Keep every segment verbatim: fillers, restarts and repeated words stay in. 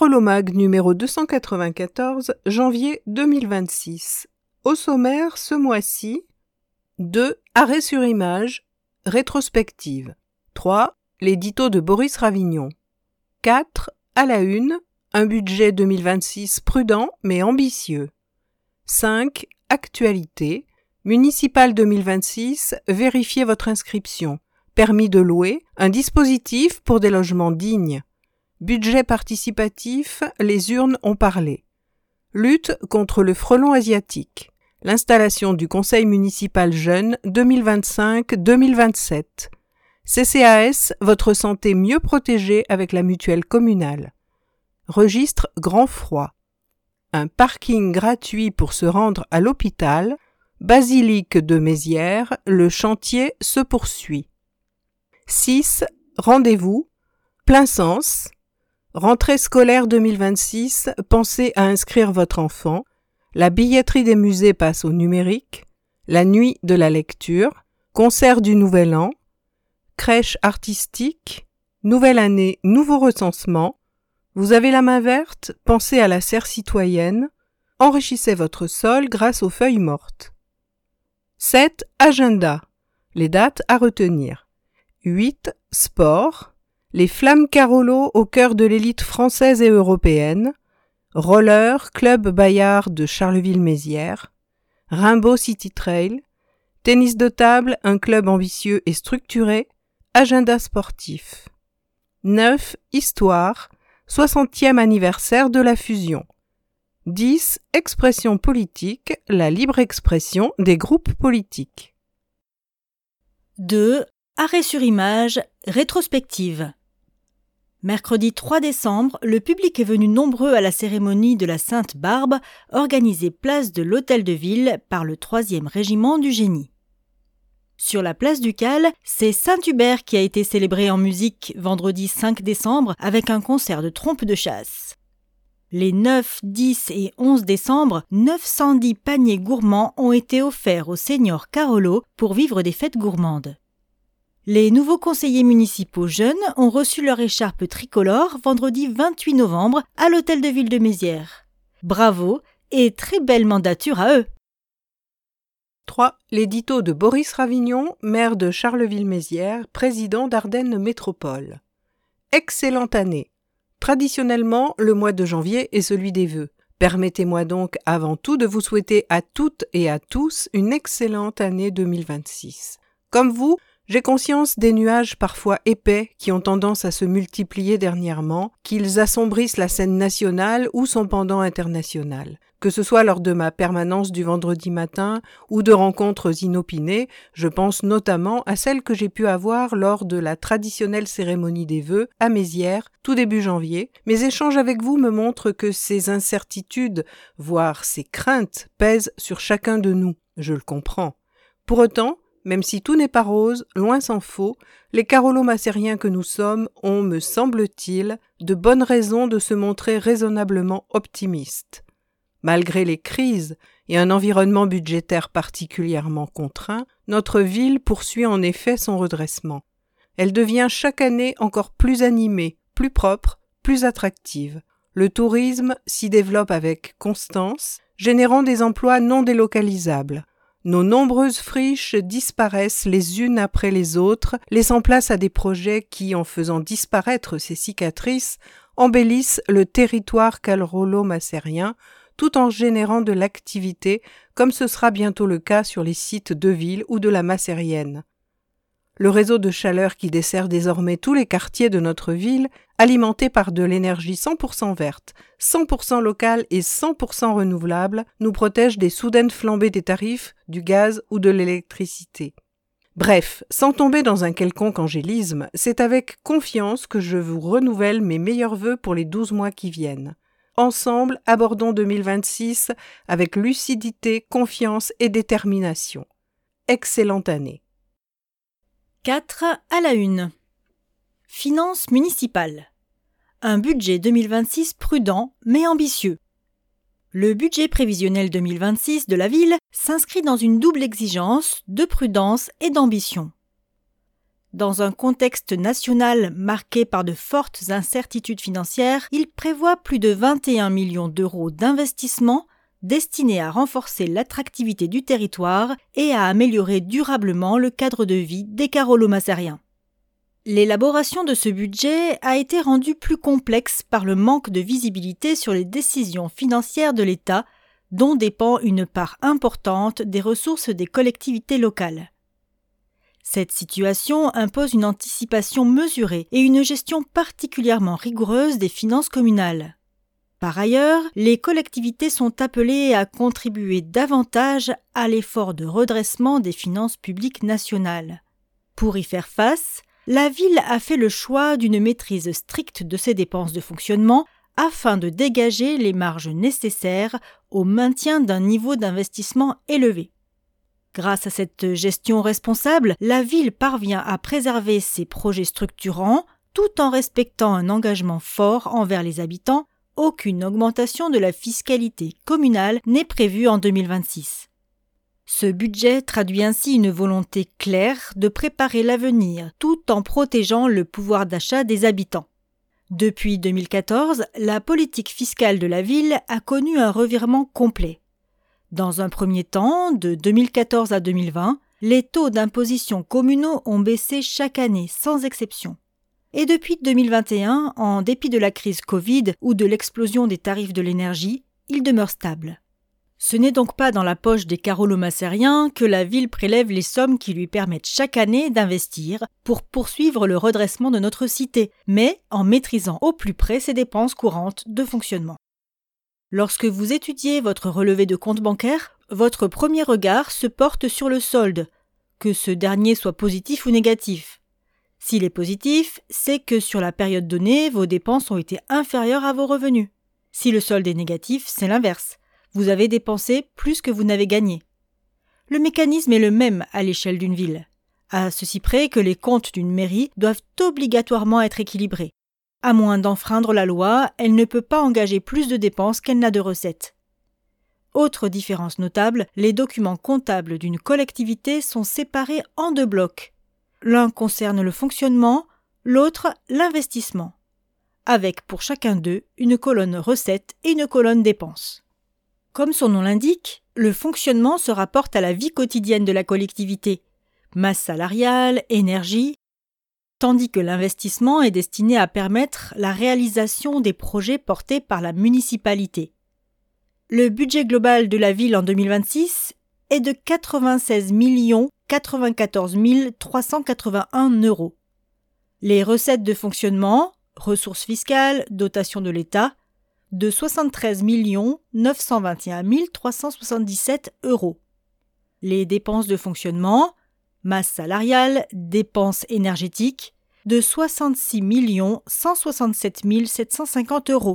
Carolomag numéro deux cent quatre-vingt-quatorze, janvier deux mille vingt-six. Au sommaire, ce mois-ci, deux. Arrêt sur image, rétrospective. trois. L'édito de Boris Ravignon. quatre. À la une, un budget deux mille vingt-six prudent mais ambitieux. cinq. Actualité, municipal deux mille vingt-six, vérifiez votre inscription. Permis de louer, un dispositif pour des logements dignes. Budget participatif, les urnes ont parlé. Lutte contre le frelon asiatique. L'installation du Conseil municipal jeune deux mille vingt-cinq deux mille vingt-sept. C C A S, votre santé mieux protégée avec la mutuelle communale. Registre grand froid. Un parking gratuit pour se rendre à l'hôpital. Basilique de Mézières, le chantier se poursuit. six. Rendez-vous. Plein sens. Rentrée scolaire deux mille vingt-six, pensez à inscrire votre enfant. La billetterie des musées passe au numérique. La nuit de la lecture. Concert du Nouvel An. Crèche artistique. Nouvelle année, nouveau recensement. Vous avez la main verte, pensez à la serre citoyenne. Enrichissez votre sol grâce aux feuilles mortes. sept. Agenda. Les dates à retenir. huit. Sport. Les Flammes Carolo au cœur de l'élite française et européenne. Roller, Club Bayard de Charleville-Mézières. Rimbaud City Trail. Tennis de table, un club ambitieux et structuré. Agenda sportif. neuf. Histoire. soixantième anniversaire de la fusion. dix. Expression politique, la libre expression des groupes politiques. deux. Arrêt sur image, rétrospective. Mercredi trois décembre, le public est venu nombreux à la cérémonie de la Sainte Barbe, organisée place de l'Hôtel de Ville par le troisième régiment du Génie. Sur la place du Cal, c'est Saint-Hubert qui a été célébré en musique vendredi cinq décembre avec un concert de trompes de chasse. Les neuf, dix et onze décembre, neuf cent dix paniers gourmands ont été offerts aux seniors Carolo pour vivre des fêtes gourmandes. Les nouveaux conseillers municipaux jeunes ont reçu leur écharpe tricolore vendredi vingt-huit novembre à l'Hôtel de Ville de Mézières. Bravo et très belle mandature à eux. trois. L'édito de Boris Ravignon, maire de Charleville-Mézières, président d'Ardennes Métropole. Excellente année. Traditionnellement, le mois de janvier est celui des vœux. Permettez-moi donc avant tout de vous souhaiter à toutes et à tous une excellente année deux mille vingt-six. Comme vous, j'ai conscience des nuages parfois épais qui ont tendance à se multiplier dernièrement, qu'ils assombrissent la scène nationale ou son pendant international. Que ce soit lors de ma permanence du vendredi matin ou de rencontres inopinées, je pense notamment à celle que j'ai pu avoir lors de la traditionnelle cérémonie des vœux à Mézières, tout début janvier. Mes échanges avec vous me montrent que ces incertitudes, voire ces craintes, pèsent sur chacun de nous. Je le comprends. Pour autant, même si tout n'est pas rose, loin s'en faut, les carolo-macériens que nous sommes ont, me semble-t-il, de bonnes raisons de se montrer raisonnablement optimistes. Malgré les crises et un environnement budgétaire particulièrement contraint, notre ville poursuit en effet son redressement. Elle devient chaque année encore plus animée, plus propre, plus attractive. Le tourisme s'y développe avec constance, générant des emplois non délocalisables. Nos nombreuses friches disparaissent les unes après les autres, laissant place à des projets qui, en faisant disparaître ces cicatrices, embellissent le territoire carolo-macérien, tout en générant de l'activité, comme ce sera bientôt le cas sur les sites de ville ou de la Macérienne. Le réseau de chaleur qui dessert désormais tous les quartiers de notre ville, alimenté par de l'énergie cent pour cent verte, cent pour cent locale et cent pour cent renouvelable, nous protège des soudaines flambées des tarifs, du gaz ou de l'électricité. Bref, sans tomber dans un quelconque angélisme, c'est avec confiance que je vous renouvelle mes meilleurs vœux pour les douze mois qui viennent. Ensemble, abordons deux mille vingt-six avec lucidité, confiance et détermination. Excellente année. quatre. À la une. Finances municipales. Un budget deux mille vingt-six prudent mais ambitieux. Le budget prévisionnel deux mille vingt-six de la ville s'inscrit dans une double exigence de prudence et d'ambition. Dans un contexte national marqué par de fortes incertitudes financières, il prévoit plus de vingt et un millions d'euros d'investissements destinés à renforcer l'attractivité du territoire et à améliorer durablement le cadre de vie des Carolo-Mazzariens. L'élaboration de ce budget a été rendue plus complexe par le manque de visibilité sur les décisions financières de l'État, dont dépend une part importante des ressources des collectivités locales. Cette situation impose une anticipation mesurée et une gestion particulièrement rigoureuse des finances communales. Par ailleurs, les collectivités sont appelées à contribuer davantage à l'effort de redressement des finances publiques nationales. Pour y faire face, la ville a fait le choix d'une maîtrise stricte de ses dépenses de fonctionnement afin de dégager les marges nécessaires au maintien d'un niveau d'investissement élevé. Grâce à cette gestion responsable, la ville parvient à préserver ses projets structurants tout en respectant un engagement fort envers les habitants. Aucune augmentation de la fiscalité communale n'est prévue en deux mille vingt-six. Ce budget traduit ainsi une volonté claire de préparer l'avenir tout en protégeant le pouvoir d'achat des habitants. Depuis deux mille quatorze, la politique fiscale de la ville a connu un revirement complet. Dans un premier temps, de deux mille quatorze à deux mille vingt, les taux d'imposition communaux ont baissé chaque année sans exception. Et depuis deux mille vingt et un, en dépit de la crise Covid ou de l'explosion des tarifs de l'énergie, ils demeurent stables. Ce n'est donc pas dans la poche des Carolo-Mazzariens que la ville prélève les sommes qui lui permettent chaque année d'investir pour poursuivre le redressement de notre cité, mais en maîtrisant au plus près ses dépenses courantes de fonctionnement. Lorsque vous étudiez votre relevé de compte bancaire, votre premier regard se porte sur le solde, que ce dernier soit positif ou négatif. S'il est positif, c'est que sur la période donnée, vos dépenses ont été inférieures à vos revenus. Si le solde est négatif, c'est l'inverse. Vous avez dépensé plus que vous n'avez gagné. Le mécanisme est le même à l'échelle d'une ville, à ceci près que les comptes d'une mairie doivent obligatoirement être équilibrés. À moins d'enfreindre la loi, elle ne peut pas engager plus de dépenses qu'elle n'a de recettes. Autre différence notable, les documents comptables d'une collectivité sont séparés en deux blocs. L'un concerne le fonctionnement, l'autre l'investissement, avec pour chacun d'eux une colonne recettes et une colonne dépenses. Comme son nom l'indique, le fonctionnement se rapporte à la vie quotidienne de la collectivité, masse salariale, énergie, tandis que l'investissement est destiné à permettre la réalisation des projets portés par la municipalité. Le budget global de la ville en deux mille vingt-six est de quatre-vingt-seize millions quatre-vingt-quatorze mille trois cent quatre-vingt-un euros. Les recettes de fonctionnement, ressources fiscales, dotation de l'État, de soixante-treize millions neuf cent vingt et un mille trois cent soixante-dix-sept euros. Les dépenses de fonctionnement, masse salariale, dépenses énergétiques, de soixante-six millions cent soixante-sept mille sept cent cinquante euros.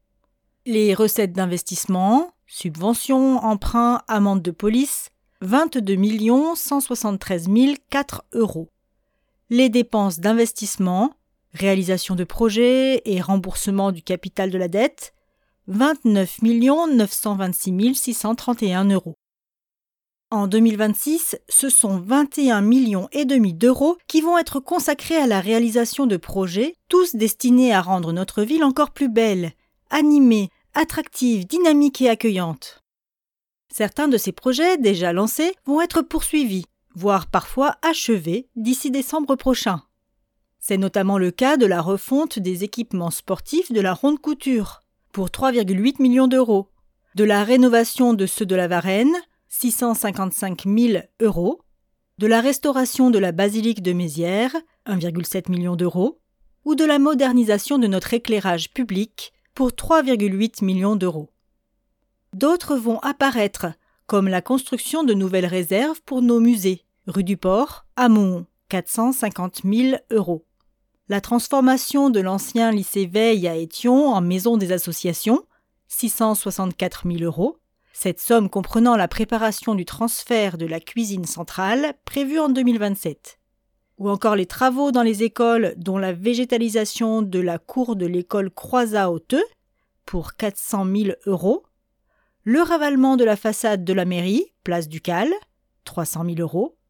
Les recettes d'investissement, subventions, emprunts, amendes de police, vingt-deux millions cent soixante-treize mille quatre euros. Les dépenses d'investissement, réalisation de projets et remboursement du capital de la dette, vingt-neuf millions neuf cent vingt-six mille six cent trente et un euros. En deux mille vingt-six, ce sont vingt et un millions et demi d'euros qui vont être consacrés à la réalisation de projets, tous destinés à rendre notre ville encore plus belle, animée, attractive, dynamique et accueillante. Certains de ces projets déjà lancés vont être poursuivis, voire parfois achevés d'ici décembre prochain. C'est notamment le cas de la refonte des équipements sportifs de la Ronde Couture, pour trois virgule huit millions d'euros, de la rénovation de ceux de la Varenne, six cent cinquante-cinq mille euros, de la restauration de la basilique de Mézières, un virgule sept million d'euros, ou de la modernisation de notre éclairage public, pour trois virgule huit millions d'euros. D'autres vont apparaître, comme la construction de nouvelles réserves pour nos musées, rue du Port, à Mouhon, quatre cent cinquante mille euros. La transformation de l'ancien lycée Veille à Étion en maison des associations, six cent soixante-quatre mille euros, cette somme comprenant la préparation du transfert de la cuisine centrale prévue en deux mille vingt-sept. Ou encore les travaux dans les écoles dont la végétalisation de la cour de l'école Croizat-Hauteux, pour quatre cent mille euros, le ravalement de la façade de la mairie, place Ducal, trois cent mille euros,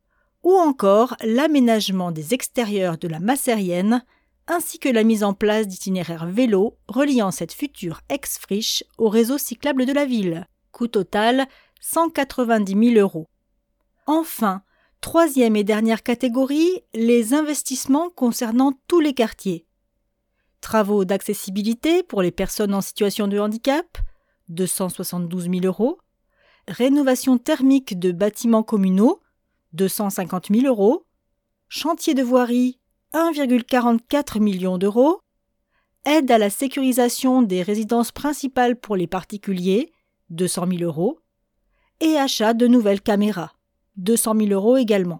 ou encore l'aménagement des extérieurs de la Macérienne, ainsi que la mise en place d'itinéraires vélo reliant cette future ex-friche au réseau cyclable de la ville. Coût total cent quatre-vingt-dix mille euros. Enfin, troisième et dernière catégorie, les investissements concernant tous les quartiers. Travaux d'accessibilité pour les personnes en situation de handicap, deux cent soixante-douze mille euros. Rénovation thermique de bâtiments communaux, deux cent cinquante mille euros. Chantier de voirie, un virgule quarante-quatre million d'euros. Aide à la sécurisation des résidences principales pour les particuliers, deux cent mille euros. Et achat de nouvelles caméras, deux cent mille euros également.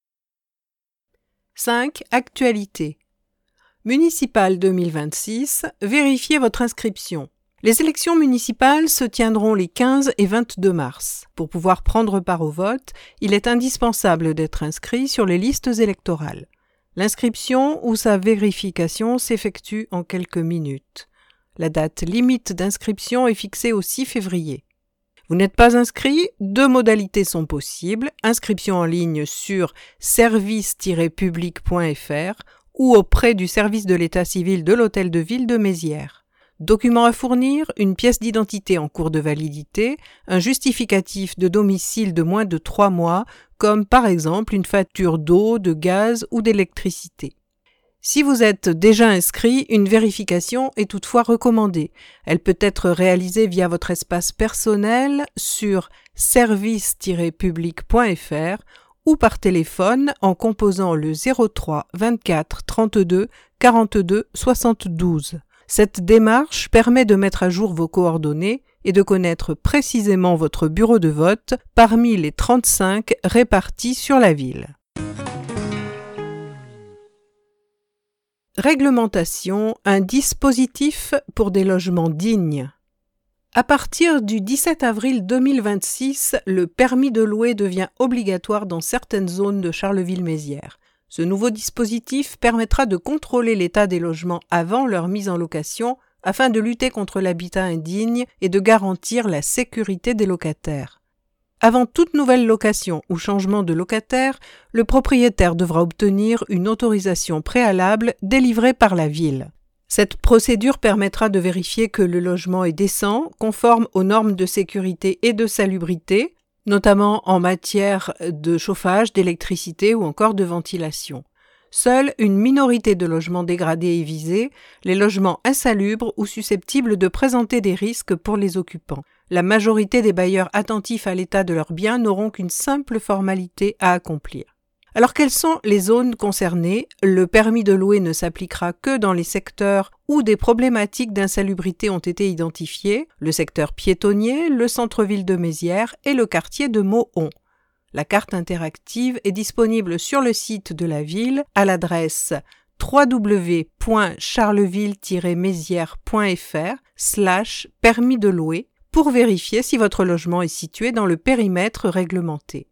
cinq. Actualité. Municipales deux mille vingt-six, vérifiez votre inscription. Les élections municipales se tiendront les quinze et vingt-deux mars. Pour pouvoir prendre part au vote, il est indispensable d'être inscrit sur les listes électorales. L'inscription ou sa vérification s'effectue en quelques minutes. La date limite d'inscription est fixée au six février. Vous n'êtes pas inscrit, deux modalités sont possibles, inscription en ligne sur service tiret public point f r ou auprès du service de l'état civil de l'hôtel de ville de Mézières. Documents à fournir, une pièce d'identité en cours de validité, un justificatif de domicile de moins de trois mois, comme par exemple une facture d'eau, de gaz ou d'électricité. Si vous êtes déjà inscrit, une vérification est toutefois recommandée. Elle peut être réalisée via votre espace personnel sur service tiret public point f r ou par téléphone en composant le zéro trois vingt-quatre trente-deux quarante-deux soixante-douze. Cette démarche permet de mettre à jour vos coordonnées et de connaître précisément votre bureau de vote parmi les trente-cinq répartis sur la ville. Réglementation, un dispositif pour des logements dignes. À partir du dix-sept avril deux mille vingt-six, le permis de louer devient obligatoire dans certaines zones de Charleville-Mézières. Ce nouveau dispositif permettra de contrôler l'état des logements avant leur mise en location afin de lutter contre l'habitat indigne et de garantir la sécurité des locataires. Avant toute nouvelle location ou changement de locataire, le propriétaire devra obtenir une autorisation préalable délivrée par la ville. Cette procédure permettra de vérifier que le logement est décent, conforme aux normes de sécurité et de salubrité, notamment en matière de chauffage, d'électricité ou encore de ventilation. Seule une minorité de logements dégradés est visée, les logements insalubres ou susceptibles de présenter des risques pour les occupants. La majorité des bailleurs attentifs à l'état de leurs biens n'auront qu'une simple formalité à accomplir. Alors quelles sont les zones concernées? Le permis de louer ne s'appliquera que dans les secteurs où des problématiques d'insalubrité ont été identifiées, le secteur piétonnier, le centre-ville de Mézières et le quartier de Mohon. La carte interactive est disponible sur le site de la ville à l'adresse w w w point charleville tiret mézières point f r slash permis de louer pour vérifier si votre logement est situé dans le périmètre réglementé.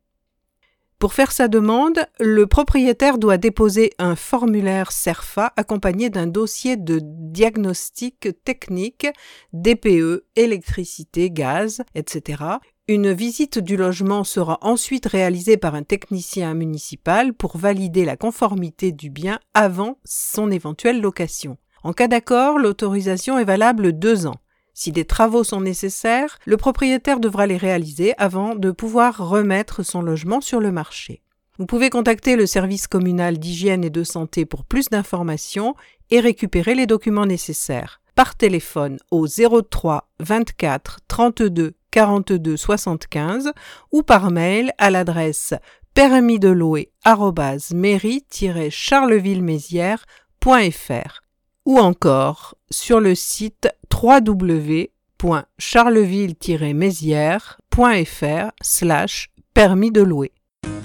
Pour faire sa demande, le propriétaire doit déposer un formulaire CERFA accompagné d'un dossier de diagnostic technique, D P E, électricité, gaz, et cetera. Une visite du logement sera ensuite réalisée par un technicien municipal pour valider la conformité du bien avant son éventuelle location. En cas d'accord, l'autorisation est valable deux ans. Si des travaux sont nécessaires, le propriétaire devra les réaliser avant de pouvoir remettre son logement sur le marché. Vous pouvez contacter le service communal d'hygiène et de santé pour plus d'informations et récupérer les documents nécessaires par téléphone au zéro trois vingt-quatre trente-deux quarante-deux soixante-quinze ou par mail à l'adresse permis de louer arobase mairie tiret charleville-mézières point f r ou encore sur le site w w w point charleville tiret mézières point f r slash permis de louer.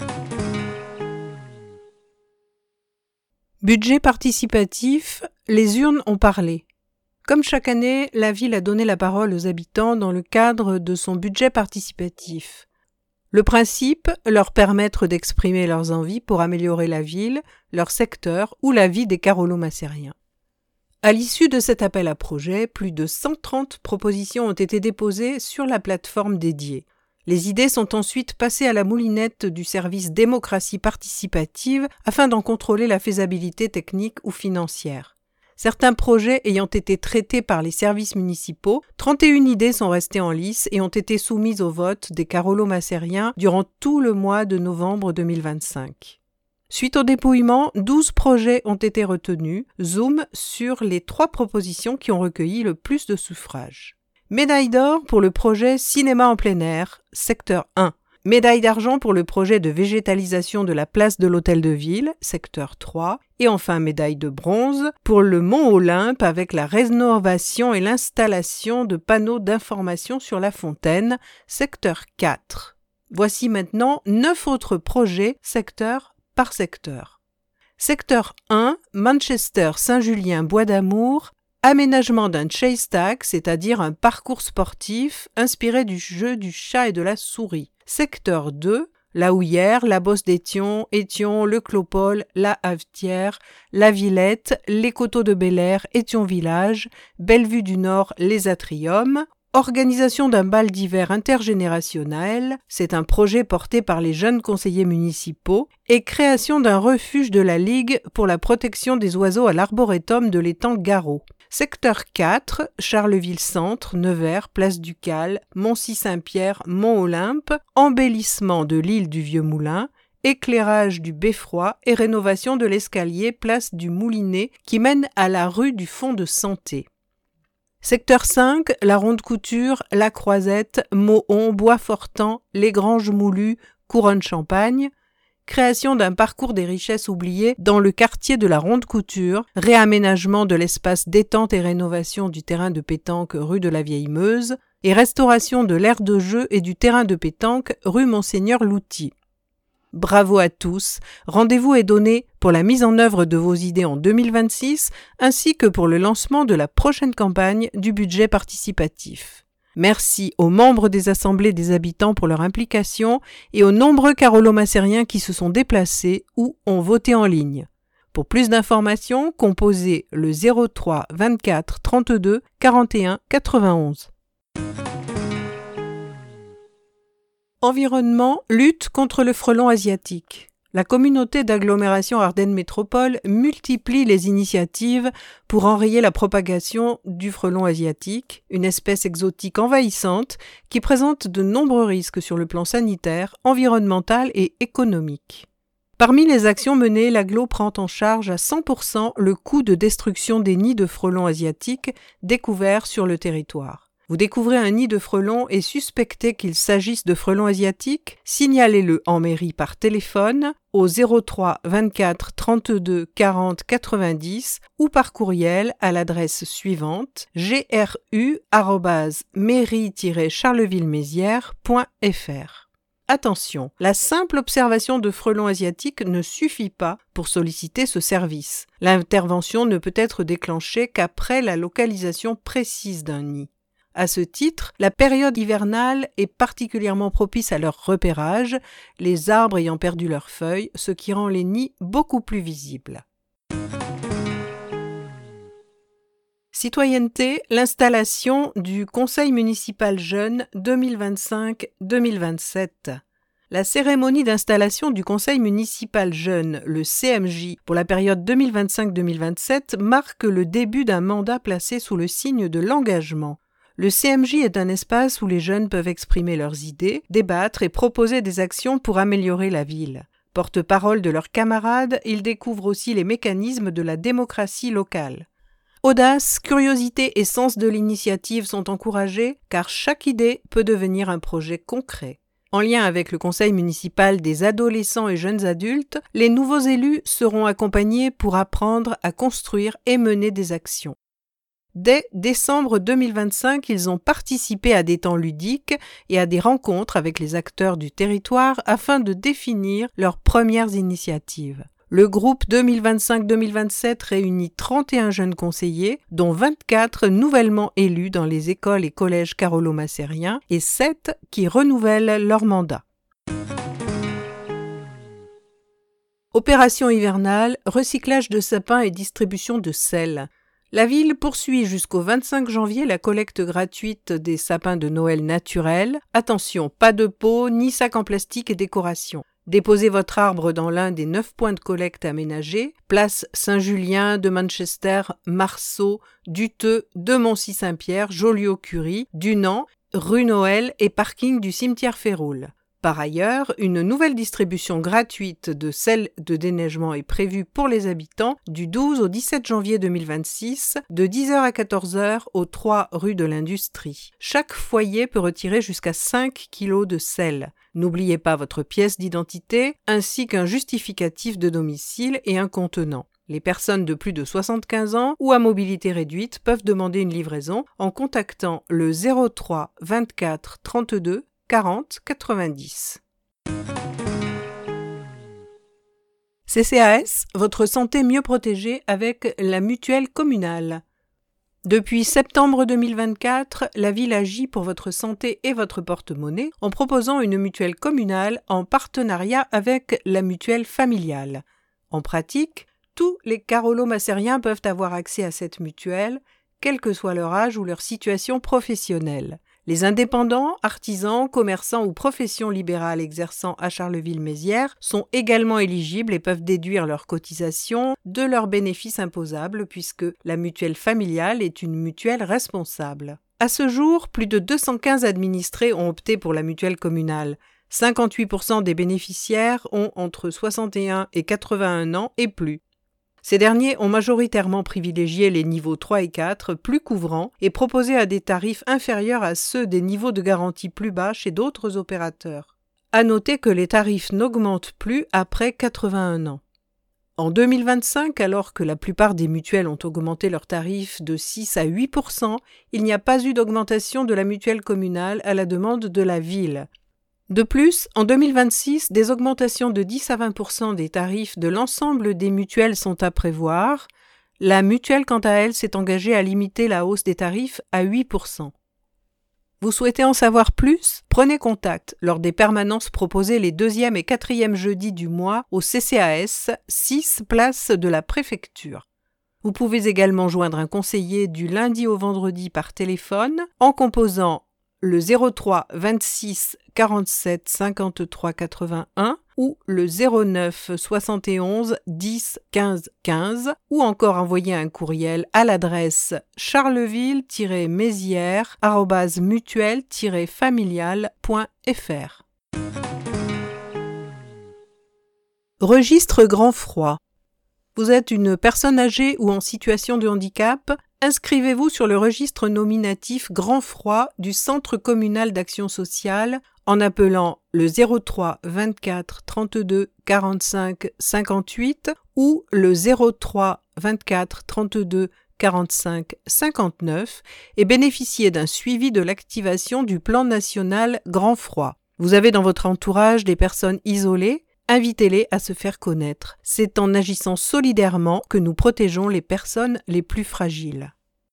Budget participatif, les urnes ont parlé. Comme chaque année, la ville a donné la parole aux habitants dans le cadre de son budget participatif. Le principe, leur permettre d'exprimer leurs envies pour améliorer la ville, leur secteur ou la vie des Carolo-Macériens. À l'issue de cet appel à projet, plus de cent trente propositions ont été déposées sur la plateforme dédiée. Les idées sont ensuite passées à la moulinette du service démocratie participative afin d'en contrôler la faisabilité technique ou financière. Certains projets ayant été traités par les services municipaux, trente et une idées sont restées en lice et ont été soumises au vote des carolo-massériens durant tout le mois de novembre deux mille vingt-cinq. Suite au dépouillement, douze projets ont été retenus, zoom sur les trois propositions qui ont recueilli le plus de suffrages. Médaille d'or pour le projet Cinéma en plein air, secteur un. Médaille d'argent pour le projet de végétalisation de la place de l'Hôtel de Ville, secteur trois. Et enfin médaille de bronze pour le Mont Olympe avec la rénovation et l'installation de panneaux d'information sur la fontaine, secteur quatre. Voici maintenant neuf autres projets, secteur par secteur. Secteur un, Manchester Saint-Julien Bois d'Amour, aménagement d'un chase tag, c'est-à-dire un parcours sportif inspiré du jeu du chat et de la souris. Secteur deux, La Houillère, la Bosse d'Étion, Étion, le Clopole, la Havetière, la Villette, les Coteaux de Bel-Air, Étion Village, Bellevue du Nord, les Atriums. Organisation d'un bal d'hiver intergénérationnel, c'est un projet porté par les jeunes conseillers municipaux, et création d'un refuge de la Ligue pour la protection des oiseaux à l'arboretum de l'étang Garot. Secteur quatre, Charleville-Centre, Nevers, Place Ducale, Moncy-Saint-Pierre, Mont-Olympe, embellissement de l'île du Vieux-Moulin, éclairage du Beffroi et rénovation de l'escalier Place du Moulinet qui mène à la rue du Fonds de Santé. Secteur cinq, La Ronde-Couture, La Croisette, Mohon, Bois-Fortan, Les Granges Moulues, Couronne-Champagne. Création d'un parcours des richesses oubliées dans le quartier de la Ronde-Couture, réaménagement de l'espace détente et rénovation du terrain de pétanque rue de la Vieille Meuse et restauration de l'aire de jeu et du terrain de pétanque rue Monseigneur Louty. Bravo à tous, rendez-vous est donné pour la mise en œuvre de vos idées en deux mille vingt-six ainsi que pour le lancement de la prochaine campagne du budget participatif. Merci aux membres des assemblées des habitants pour leur implication et aux nombreux carolo-massériens qui se sont déplacés ou ont voté en ligne. Pour plus d'informations, composez le zéro trois vingt-quatre trente-deux quarante et un quatre-vingt-onze. Environnement, lutte contre le frelon asiatique. La communauté d'agglomération Ardennes Métropole multiplie les initiatives pour enrayer la propagation du frelon asiatique, une espèce exotique envahissante qui présente de nombreux risques sur le plan sanitaire, environnemental et économique. Parmi les actions menées, l'agglo prend en charge à cent pour cent le coût de destruction des nids de frelons asiatiques découverts sur le territoire. Vous découvrez un nid de frelons et suspectez qu'il s'agisse de frelons asiatiques, signalez-le en mairie par téléphone au zéro trois vingt-quatre trente-deux quarante quatre-vingt-dix ou par courriel à l'adresse suivante g r u arobase mairie tiret charleville-mézières point f r. Attention, la simple observation de frelons asiatiques ne suffit pas pour solliciter ce service. L'intervention ne peut être déclenchée qu'après la localisation précise d'un nid. À ce titre, la période hivernale est particulièrement propice à leur repérage, les arbres ayant perdu leurs feuilles, ce qui rend les nids beaucoup plus visibles. Citoyenneté, l'installation du Conseil municipal jeune deux mille vingt-cinq deux mille vingt-sept. La cérémonie d'installation du Conseil municipal jeune, le C M J, pour la période deux mille vingt-cinq deux mille vingt-sept marque le début d'un mandat placé sous le signe de l'engagement. Le C M J est un espace où les jeunes peuvent exprimer leurs idées, débattre et proposer des actions pour améliorer la ville. Porte-parole de leurs camarades, ils découvrent aussi les mécanismes de la démocratie locale. Audace, curiosité et sens de l'initiative sont encouragés car chaque idée peut devenir un projet concret. En lien avec le conseil municipal des adolescents et jeunes adultes, les nouveaux élus seront accompagnés pour apprendre à construire et mener des actions. Dès décembre deux mille vingt-cinq, ils ont participé à des temps ludiques et à des rencontres avec les acteurs du territoire afin de définir leurs premières initiatives. Le groupe deux mille vingt-cinq deux mille vingt-sept réunit trente et un jeunes conseillers, dont vingt-quatre nouvellement élus dans les écoles et collèges carolo-massériens et sept qui renouvellent leur mandat. Opération hivernale, recyclage de sapins et distribution de sel. La ville poursuit jusqu'au vingt-cinq janvier la collecte gratuite des sapins de Noël naturels. Attention, pas de pots, ni sacs en plastique et décoration. Déposez votre arbre dans l'un des neuf points de collecte aménagés, place Saint-Julien, de Manchester, Marceau, Duteux, de Moncy-Saint-Pierre, Joliot-Curie, Dunant, rue Noël et parking du cimetière Féroul. Par ailleurs, une nouvelle distribution gratuite de sel de déneigement est prévue pour les habitants du douze au dix-sept janvier deux mille vingt-six, de dix heures à quatorze heures au trois rue de l'Industrie. Chaque foyer peut retirer jusqu'à cinq kilos de sel. N'oubliez pas votre pièce d'identité ainsi qu'un justificatif de domicile et un contenant. Les personnes de plus de soixante-quinze ans ou à mobilité réduite peuvent demander une livraison en contactant le zéro trois vingt-quatre trente-deux quarante quatre-vingt-dix. C C A S, votre santé mieux protégée avec la mutuelle communale. Depuis septembre deux mille vingt-quatre, la ville agit pour votre santé et votre porte-monnaie en proposant une mutuelle communale en partenariat avec la mutuelle familiale. En pratique, tous les carolo-macériens peuvent avoir accès à cette mutuelle, quel que soit leur âge ou leur situation professionnelle. Les indépendants, artisans, commerçants ou professions libérales exerçant à Charleville-Mézières sont également éligibles et peuvent déduire leurs cotisations de leurs bénéfices imposables puisque la mutuelle familiale est une mutuelle responsable. À ce jour, plus de deux cent quinze administrés ont opté pour la mutuelle communale. cinquante-huit pour cent des bénéficiaires ont entre soixante et un et quatre-vingt-un ans et plus. Ces derniers ont majoritairement privilégié les niveaux trois et quatre, plus couvrants, et proposé à des tarifs inférieurs à ceux des niveaux de garantie plus bas chez d'autres opérateurs. À noter que les tarifs n'augmentent plus après quatre-vingt-un ans. En deux mille vingt-cinq, alors que la plupart des mutuelles ont augmenté leurs tarifs de six à huit pour cent, il n'y a pas eu d'augmentation de la mutuelle communale à la demande de la ville. De plus, en deux mille vingt-six, des augmentations de dix à vingt pour cent des tarifs de l'ensemble des mutuelles sont à prévoir. La mutuelle, quant à elle, s'est engagée à limiter la hausse des tarifs à huit pour cent. Vous souhaitez en savoir plus? Prenez contact lors des permanences proposées les deuxième et quatrième jeudis du mois au C C A S, six place de la Préfecture. Vous pouvez également joindre un conseiller du lundi au vendredi par téléphone en composant le zéro trois vingt-six quarante-sept cinquante-trois quatre-vingt-un ou le zéro neuf soixante et onze dix quinze quinze ou encore envoyer un courriel à l'adresse charleville-mézières arobase mutuelle-familiale point f r. Registre grand froid. Vous êtes une personne âgée ou en situation de handicap? Inscrivez-vous sur le registre nominatif Grand Froid du Centre communal d'action sociale en appelant le zéro trois vingt-quatre trente-deux quarante-cinq cinquante-huit ou le zéro trois vingt-quatre trente-deux quarante-cinq cinquante-neuf et bénéficiez d'un suivi de l'activation du plan national Grand Froid. Vous avez dans votre entourage des personnes isolées? Invitez-les à se faire connaître. C'est en agissant solidairement que nous protégeons les personnes les plus fragiles.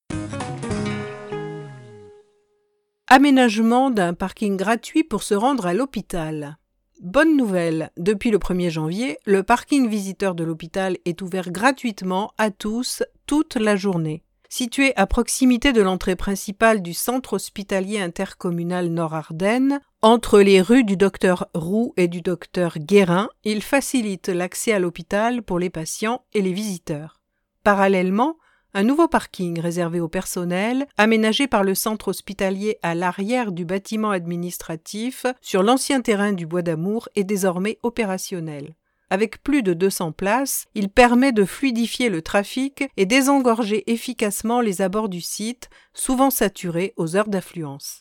Aménagement d'un parking gratuit pour se rendre à l'hôpital. Bonne nouvelle, depuis le premier janvier, le parking visiteur de l'hôpital est ouvert gratuitement à tous, toute la journée. Situé à proximité de l'entrée principale du centre hospitalier intercommunal Nord-Ardennes, entre les rues du docteur Roux et du docteur Guérin, il facilite l'accès à l'hôpital pour les patients et les visiteurs. Parallèlement, un nouveau parking réservé au personnel, aménagé par le centre hospitalier à l'arrière du bâtiment administratif, sur l'ancien terrain du Bois d'Amour, est désormais opérationnel. Avec plus de deux cents places, il permet de fluidifier le trafic et désengorger efficacement les abords du site, souvent saturés aux heures d'affluence.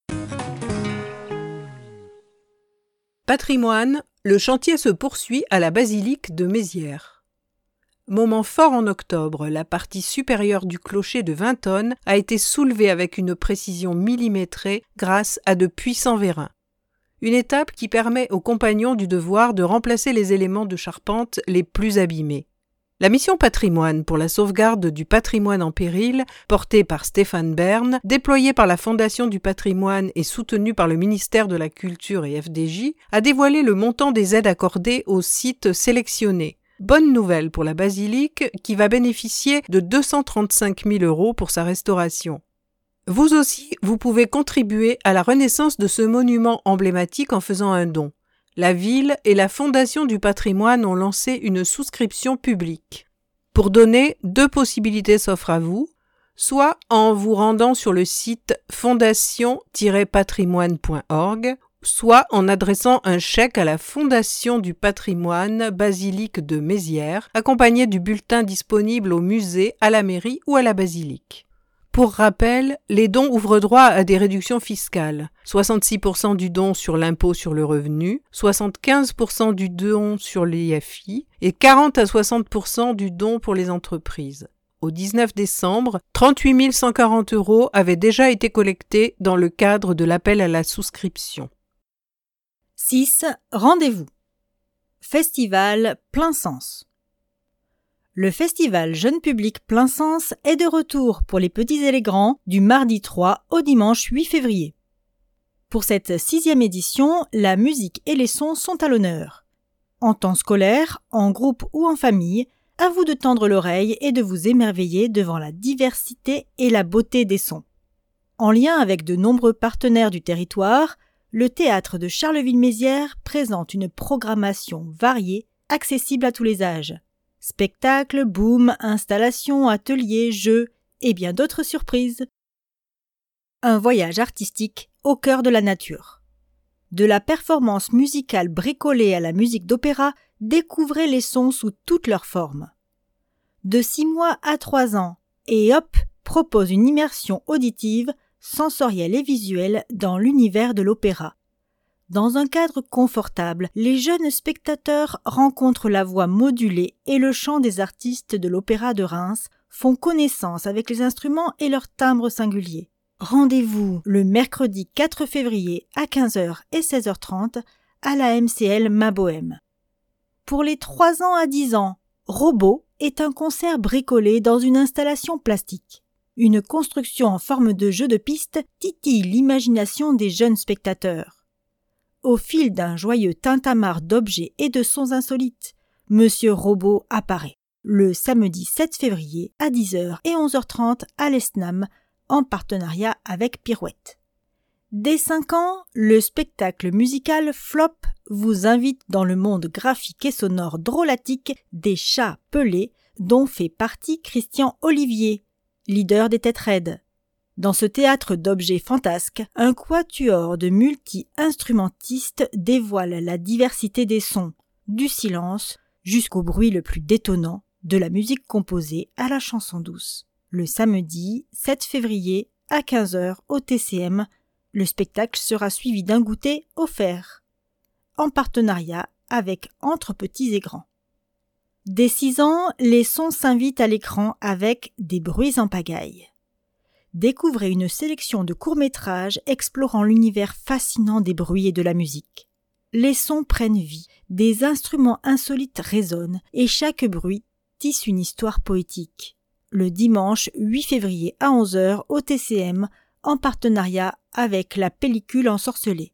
Patrimoine, le chantier se poursuit à la basilique de Mézières. Moment fort en octobre, la partie supérieure du clocher de vingt tonnes a été soulevée avec une précision millimétrée grâce à de puissants vérins. Une étape qui permet aux compagnons du devoir de remplacer les éléments de charpente les plus abîmés. La mission patrimoine pour la sauvegarde du patrimoine en péril, portée par Stéphane Bern, déployée par la Fondation du patrimoine et soutenue par le ministère de la Culture et F D J, a dévoilé le montant des aides accordées aux sites sélectionnés. Bonne nouvelle pour la basilique qui va bénéficier de deux cent trente-cinq mille euros pour sa restauration. Vous aussi, vous pouvez contribuer à la renaissance de ce monument emblématique en faisant un don. La ville et la Fondation du patrimoine ont lancé une souscription publique. Pour donner, deux possibilités s'offrent à vous, soit en vous rendant sur le site fondation tiret patrimoine point org, soit en adressant un chèque à la Fondation du patrimoine basilique de Mézières, accompagné du bulletin disponible au musée, à la mairie ou à la basilique. Pour rappel, les dons ouvrent droit à des réductions fiscales. soixante-six pour cent du don sur l'impôt sur le revenu, soixante-quinze pour cent du don sur l'I F I et quarante à soixante pour cent du don pour les entreprises. Au dix-neuf décembre, trente-huit mille cent quarante euros avaient déjà été collectés dans le cadre de l'appel à la souscription. six. Rendez-vous. Festival Plein Sens. Le festival Jeune Public Plein Sens est de retour pour les petits et les grands du mardi trois au dimanche huit février. Pour cette sixième édition, la musique et les sons sont à l'honneur. En temps scolaire, en groupe ou en famille, à vous de tendre l'oreille et de vous émerveiller devant la diversité et la beauté des sons. En lien avec de nombreux partenaires du territoire, le théâtre de Charleville-Mézières présente une programmation variée, accessible à tous les âges. Spectacles, booms, installations, ateliers, jeux et bien d'autres surprises. Un voyage artistique au cœur de la nature. De la performance musicale bricolée à la musique d'opéra, découvrez les sons sous toutes leurs formes. De six mois à trois ans, et hop propose une immersion auditive, sensorielle et visuelle dans l'univers de l'opéra. Dans un cadre confortable, les jeunes spectateurs rencontrent la voix modulée et le chant des artistes de l'Opéra de Reims, font connaissance avec les instruments et leurs timbres singuliers. Rendez-vous le mercredi quatre février à quinze heures et seize heures trente à la M C L Ma Bohème. Pour les trois ans à dix ans, Robot est un concert bricolé dans une installation plastique. Une construction en forme de jeu de piste titille l'imagination des jeunes spectateurs. Au fil d'un joyeux tintamarre d'objets et de sons insolites, Monsieur Robot apparaît le samedi sept février à dix heures et onze heures trente à l'Esnam en partenariat avec Pirouette. Dès cinq ans, le spectacle musical Flop vous invite dans le monde graphique et sonore drôlatique des chats pelés dont fait partie Christian Olivier, leader des Têtes Raides. Dans ce théâtre d'objets fantasques, un quatuor de multi-instrumentistes dévoile la diversité des sons, du silence jusqu'au bruit le plus détonnant, de la musique composée à la chanson douce. Le samedi sept février à quinze heures au T C M, le spectacle sera suivi d'un goûter offert, en partenariat avec Entre Petits et Grands. Dès six ans, les sons s'invitent à l'écran avec Des bruits en pagaille. Découvrez une sélection de courts-métrages explorant l'univers fascinant des bruits et de la musique. Les sons prennent vie, des instruments insolites résonnent et chaque bruit tisse une histoire poétique. Le dimanche huit février à onze heures au T C M en partenariat avec la pellicule ensorcelée.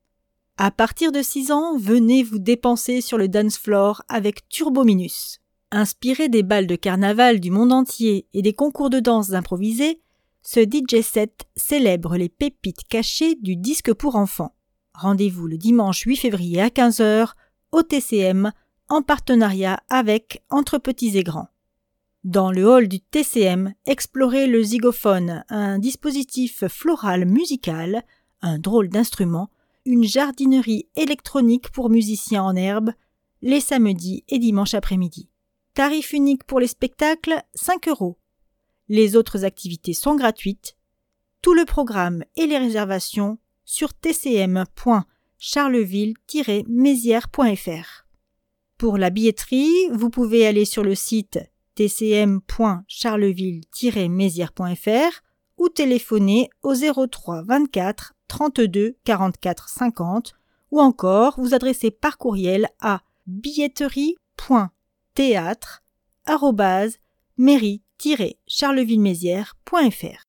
À partir de six ans, venez vous dépenser sur le dance floor avec Turbominus. Inspiré des bals de carnaval du monde entier et des concours de danse improvisés, ce D J set célèbre les pépites cachées du disque pour enfants. Rendez-vous le dimanche huit février à quinze heures au T C M en partenariat avec Entre Petits et Grands. Dans le hall du T C M, explorez le zygophone, un dispositif floral musical, un drôle d'instrument, une jardinerie électronique pour musiciens en herbe, les samedis et dimanches après-midi. Tarif unique pour les spectacles, cinq euros. Les autres activités sont gratuites. Tout le programme et les réservations sur t c m point charleville tiret mézières point f r. Pour la billetterie, vous pouvez aller sur le site t c m point charleville tiret mézières point f r ou téléphoner au zéro trois vingt-quatre trente-deux quarante-quatre cinquante ou encore vous adresser par courriel à billetterie point théâtre arobase mairie tiret charleville mézières point f r.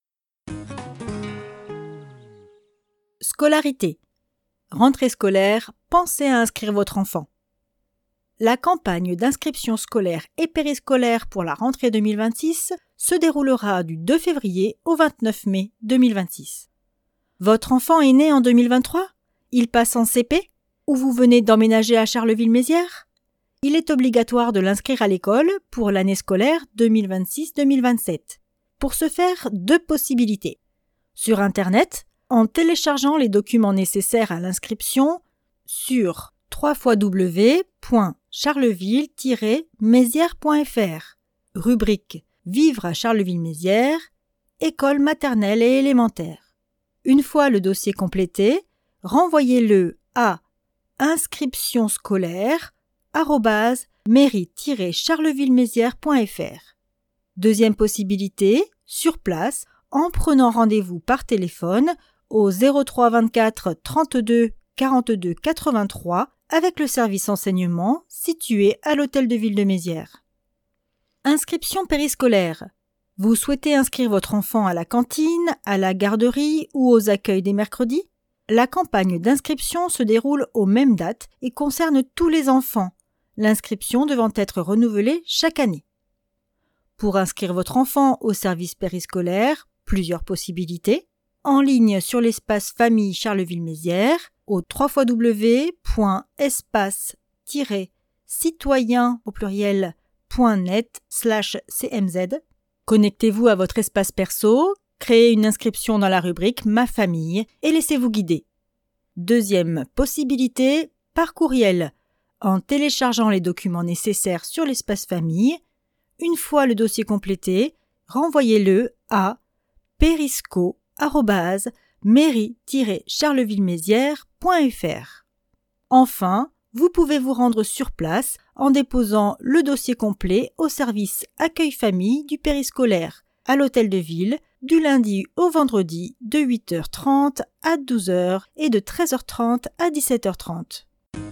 Scolarité. Rentrée scolaire, pensez à inscrire votre enfant. La campagne d'inscription scolaire et périscolaire pour la rentrée deux mille vingt-six se déroulera du deux février au vingt-neuf mai deux mille vingt-six. Votre enfant est né en deux mille vingt-trois? Il passe en C P? Ou vous venez d'emménager à Charleville-Mézières? Il est obligatoire de l'inscrire à l'école pour l'année scolaire deux mille vingt-six deux mille vingt-sept. Pour ce faire, deux possibilités. Sur Internet, en téléchargeant les documents nécessaires à l'inscription sur w w w point charleville tiret mézières point f r, rubrique Vivre à Charleville-Mézières, école maternelle et élémentaire. Une fois le dossier complété, renvoyez-le à inscription scolaire arobase mairie tiret charleville-mézières point f r. Deuxième possibilité, sur place, en prenant rendez-vous par téléphone au zéro trois vingt-quatre trente-deux quarante-deux quatre-vingt-trois avec le service enseignement situé à l'hôtel de ville de Mézières. Inscription périscolaire. Vous souhaitez inscrire votre enfant à la cantine, à la garderie ou aux accueils des mercredis? La campagne d'inscription se déroule aux mêmes dates et concerne tous les enfants, l'inscription devant être renouvelée chaque année. Pour inscrire votre enfant au service périscolaire, plusieurs possibilités. En ligne sur l'espace famille Charleville-Mézières au w w w point espace tiret citoyen au pluriel point net slash c m z. Connectez-vous à votre espace perso, créez une inscription dans la rubrique Ma famille et laissez-vous guider. Deuxième possibilité, par courriel, en téléchargeant les documents nécessaires sur l'espace famille. Une fois le dossier complété, renvoyez-le à périsco arobase mairie tiret charleville-mézières point f r. Enfin, vous pouvez vous rendre sur place en déposant le dossier complet au service accueil famille du périscolaire à l'hôtel de ville du lundi au vendredi de huit heures trente à douze heures et de treize heures trente à dix-sept heures trente.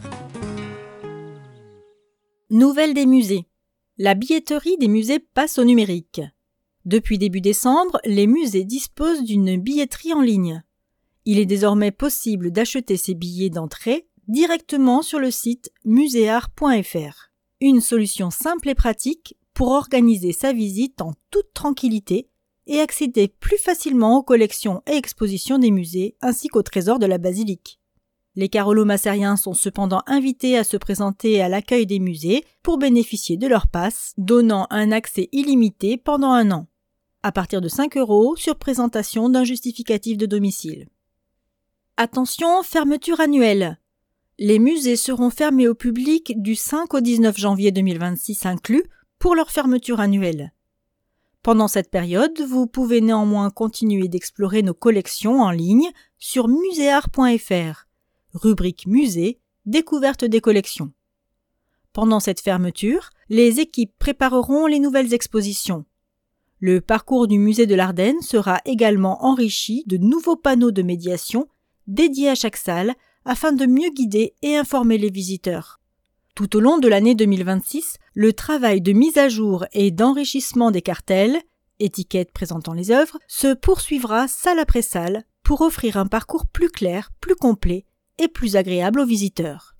Nouvelle des musées. La billetterie des musées passe au numérique. Depuis début décembre, les musées disposent d'une billetterie en ligne. Il est désormais possible d'acheter ces billets d'entrée directement sur le site muséart point f r. Une solution simple et pratique pour organiser sa visite en toute tranquillité et accéder plus facilement aux collections et expositions des musées ainsi qu'au trésor de la basilique. Les carolo-massériens sont cependant invités à se présenter à l'accueil des musées pour bénéficier de leur passe, donnant un accès illimité pendant un an, à partir de cinq euros sur présentation d'un justificatif de domicile. Attention, fermeture annuelle. Les musées seront fermés au public du cinq au dix-neuf janvier deux mille vingt-six inclus pour leur fermeture annuelle. Pendant cette période, vous pouvez néanmoins continuer d'explorer nos collections en ligne sur muséart point f r, rubrique Musée, découverte des collections. Pendant cette fermeture, les équipes prépareront les nouvelles expositions. Le parcours du musée de l'Ardenne sera également enrichi de nouveaux panneaux de médiation dédiés à chaque salle afin de mieux guider et informer les visiteurs. Tout au long de l'année deux mille vingt-six, le travail de mise à jour et d'enrichissement des cartels, étiquettes présentant les œuvres, se poursuivra salle après salle pour offrir un parcours plus clair, plus complet et plus agréable aux visiteurs.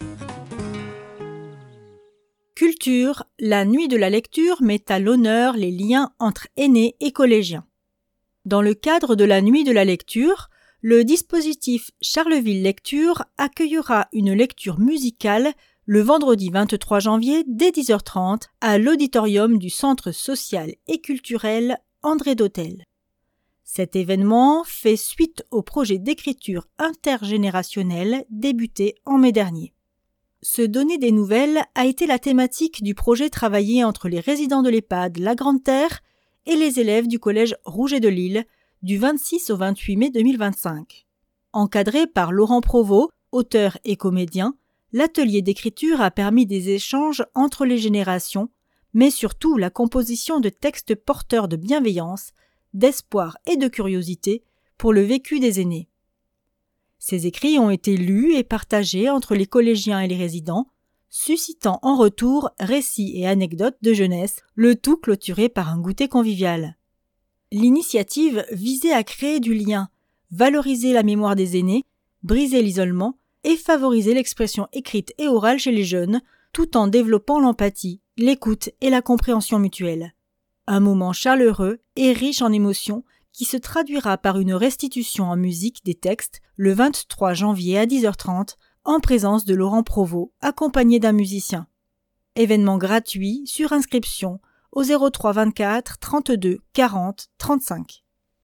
Culture, la nuit de la lecture met à l'honneur les liens entre aînés et collégiens. Dans le cadre de la nuit de la lecture, le dispositif Charleville Lecture accueillera une lecture musicale le vendredi vingt-trois janvier dès dix heures trente à l'auditorium du Centre social et culturel André Dhôtel. Cet événement fait suite au projet d'écriture intergénérationnelle débuté en mai dernier. Se donner des nouvelles a été la thématique du projet travaillé entre les résidents de l'EHPAD La Grande Terre et les élèves du collège Rouget de Lille du vingt-six au vingt-huit mai deux mille vingt-cinq. Encadré par Laurent Provost, auteur et comédien, l'atelier d'écriture a permis des échanges entre les générations, mais surtout la composition de textes porteurs de bienveillance, d'espoir et de curiosité pour le vécu des aînés. Ces écrits ont été lus et partagés entre les collégiens et les résidents, suscitant en retour récits et anecdotes de jeunesse, le tout clôturé par un goûter convivial. L'initiative visait à créer du lien, valoriser la mémoire des aînés, briser l'isolement et favoriser l'expression écrite et orale chez les jeunes, tout en développant l'empathie, l'écoute et la compréhension mutuelle. Un moment chaleureux et riche en émotions qui se traduira par une restitution en musique des textes le vingt-trois janvier à dix heures trente en présence de Laurent Provost, accompagné d'un musicien. Événement gratuit sur inscription au zéro trois vingt-quatre trente-deux quarante trente-cinq.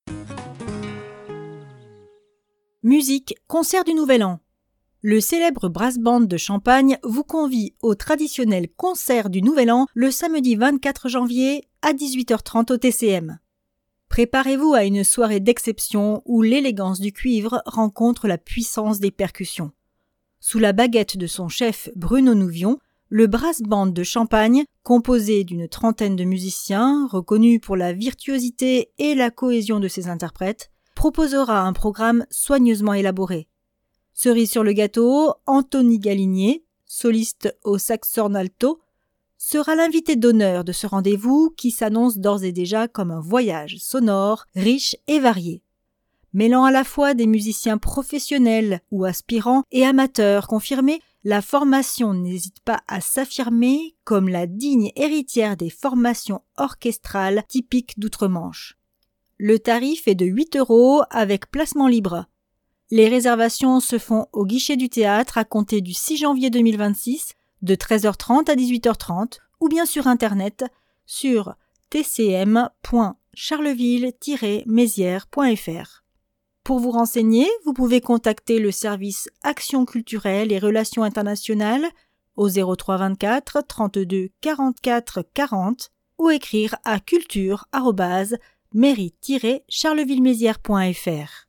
Musique, concert du Nouvel An. Le célèbre brass band de Champagne vous convie au traditionnel concert du Nouvel An le samedi vingt-quatre janvier à dix-huit heures trente au T C M. Préparez-vous à une soirée d'exception où l'élégance du cuivre rencontre la puissance des percussions. Sous la baguette de son chef Bruno Nouvion, le brass band de Champagne, composé d'une trentaine de musiciens, reconnus pour la virtuosité et la cohésion de ses interprètes, proposera un programme soigneusement élaboré. Cerise sur le gâteau, Anthony Galinier, soliste au saxhorn alto, sera l'invité d'honneur de ce rendez-vous qui s'annonce d'ores et déjà comme un voyage sonore, riche et varié. Mêlant à la fois des musiciens professionnels ou aspirants et amateurs confirmés, la formation n'hésite pas à s'affirmer comme la digne héritière des formations orchestrales typiques d'outre-Manche. Le tarif est de huit euros avec placement libre. Les réservations se font au guichet du théâtre à compter du six janvier deux mille vingt-six, de treize heures trente à dix-huit heures trente, ou bien sur internet sur t c m point charleville tiret mézières point f r. Pour vous renseigner, vous pouvez contacter le service Action culturelle et relations internationales au zéro trois vingt-quatre trente-deux quarante-quatre quarante ou écrire à culture arobase mairie tiret charleville-mézières point f r.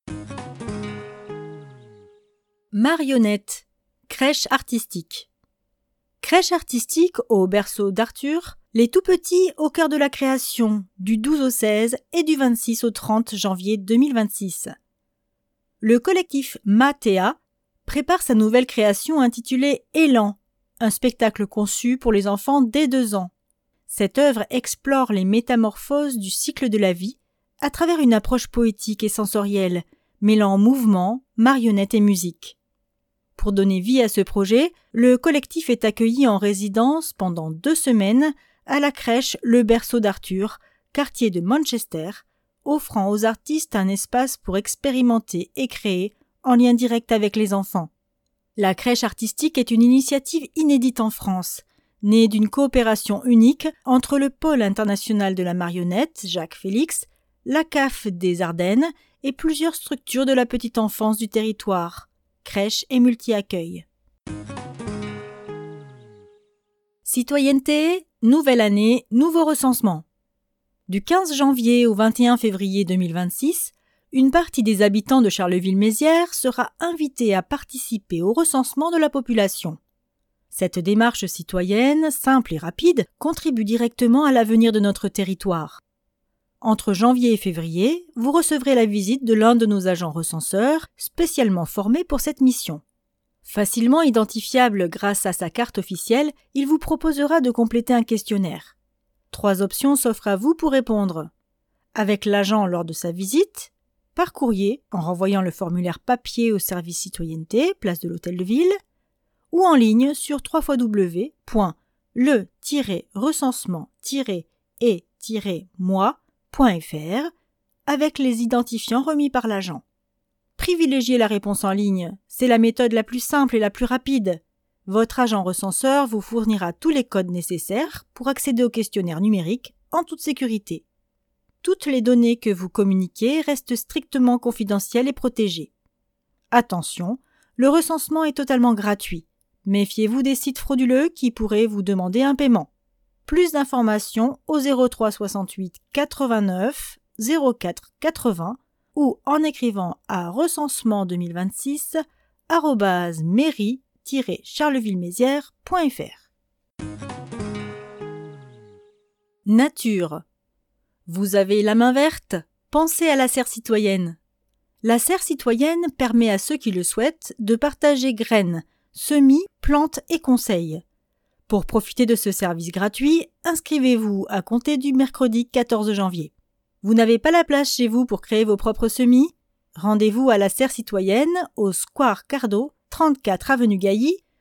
Marionnette, crèche artistique. Crèche artistique au berceau d'Arthur, les tout-petits au cœur de la création, du douze au seize et du vingt-six au trente janvier deux mille vingt-six. Le collectif Matea prépare sa nouvelle création intitulée Élan, un spectacle conçu pour les enfants dès deux ans. Cette œuvre explore les métamorphoses du cycle de la vie à travers une approche poétique et sensorielle, mêlant mouvement, marionnette et musique. Pour donner vie à ce projet, le collectif est accueilli en résidence pendant deux semaines à la crèche Le Berceau d'Arthur, quartier de Manchester, offrant aux artistes un espace pour expérimenter et créer en lien direct avec les enfants. La crèche artistique est une initiative inédite en France, née d'une coopération unique entre le Pôle international de la marionnette, Jacques Félix, la C A F des Ardennes et plusieurs structures de la petite enfance du territoire, crèche et multi-accueil. Citoyenneté, nouvelle année, nouveau recensement. Du quinze janvier au vingt et un février deux mille vingt-six, une partie des habitants de Charleville-Mézières sera invitée à participer au recensement de la population. Cette démarche citoyenne, simple et rapide, contribue directement à l'avenir de notre territoire. Entre janvier et février, vous recevrez la visite de l'un de nos agents recenseurs, spécialement formés pour cette mission. Facilement identifiable grâce à sa carte officielle, il vous proposera de compléter un questionnaire. Trois options s'offrent à vous pour répondre. Avec l'agent lors de sa visite, par courrier, en renvoyant le formulaire papier au service citoyenneté, place de l'Hôtel de Ville, ou en ligne sur w w w point le tiret recensement tiret et tiret moi point f r avec les identifiants remis par l'agent. Privilégiez la réponse en ligne, c'est la méthode la plus simple et la plus rapide. Votre agent recenseur vous fournira tous les codes nécessaires pour accéder au questionnaire numérique en toute sécurité. Toutes les données que vous communiquez restent strictement confidentielles et protégées. Attention, le recensement est totalement gratuit. Méfiez-vous des sites frauduleux qui pourraient vous demander un paiement. Plus d'informations au zéro trois soixante-huit quatre-vingt-neuf zéro quatre quatre-vingts ou en écrivant à recensement deux mille vingt-six arobase mairie tiret charleville-mézières point f r. Nature. Vous avez la main verte? Pensez à la serre citoyenne. La serre citoyenne permet à ceux qui le souhaitent de partager graines, semis, plantes et conseils. Pour profiter de ce service gratuit, inscrivez-vous à compter du mercredi quatorze janvier. Vous n'avez pas la place chez vous pour créer vos propres semis? Rendez-vous à la serre citoyenne au Square Cardo, trente-quatre avenue Gailly,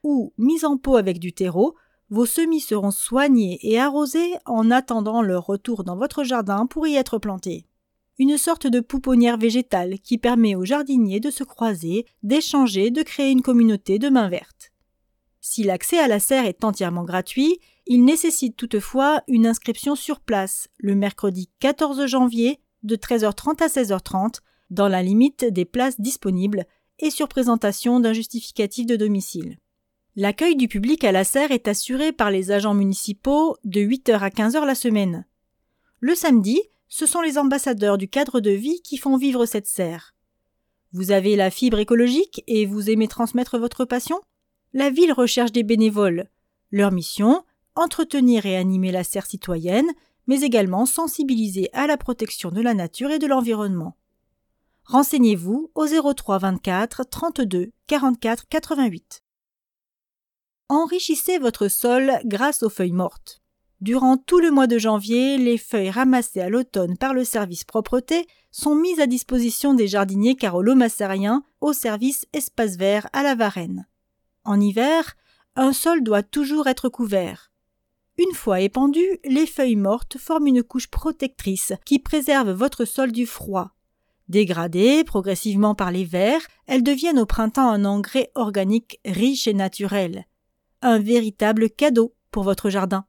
ou mis en pot avec du terreau, vos semis seront soignés et arrosés en attendant leur retour dans votre jardin pour y être plantés. Une sorte de pouponnière végétale qui permet aux jardiniers de se croiser, d'échanger, de créer une communauté de mains vertes. Si l'accès à la serre est entièrement gratuit, il nécessite toutefois une inscription sur place le mercredi quatorze janvier de treize heures trente à seize heures trente dans la limite des places disponibles et sur présentation d'un justificatif de domicile. L'accueil du public à la serre est assuré par les agents municipaux de huit heures à quinze heures la semaine. Le samedi, ce sont les ambassadeurs du cadre de vie qui font vivre cette serre. Vous avez la fibre écologique et vous aimez transmettre votre passion ? La ville recherche des bénévoles. Leur mission, entretenir et animer la serre citoyenne, mais également sensibiliser à la protection de la nature et de l'environnement. Renseignez-vous au zéro trois vingt-quatre trente-deux quarante-quatre quatre-vingt-huit. Enrichissez votre sol grâce aux feuilles mortes. Durant tout le mois de janvier, les feuilles ramassées à l'automne par le service propreté sont mises à disposition des jardiniers carolo-massariens au service espace vert à la Varenne. En hiver, un sol doit toujours être couvert. Une fois épandues, les feuilles mortes forment une couche protectrice qui préserve votre sol du froid. Dégradées progressivement par les vers, elles deviennent au printemps un engrais organique riche et naturel. Un véritable cadeau pour votre jardin.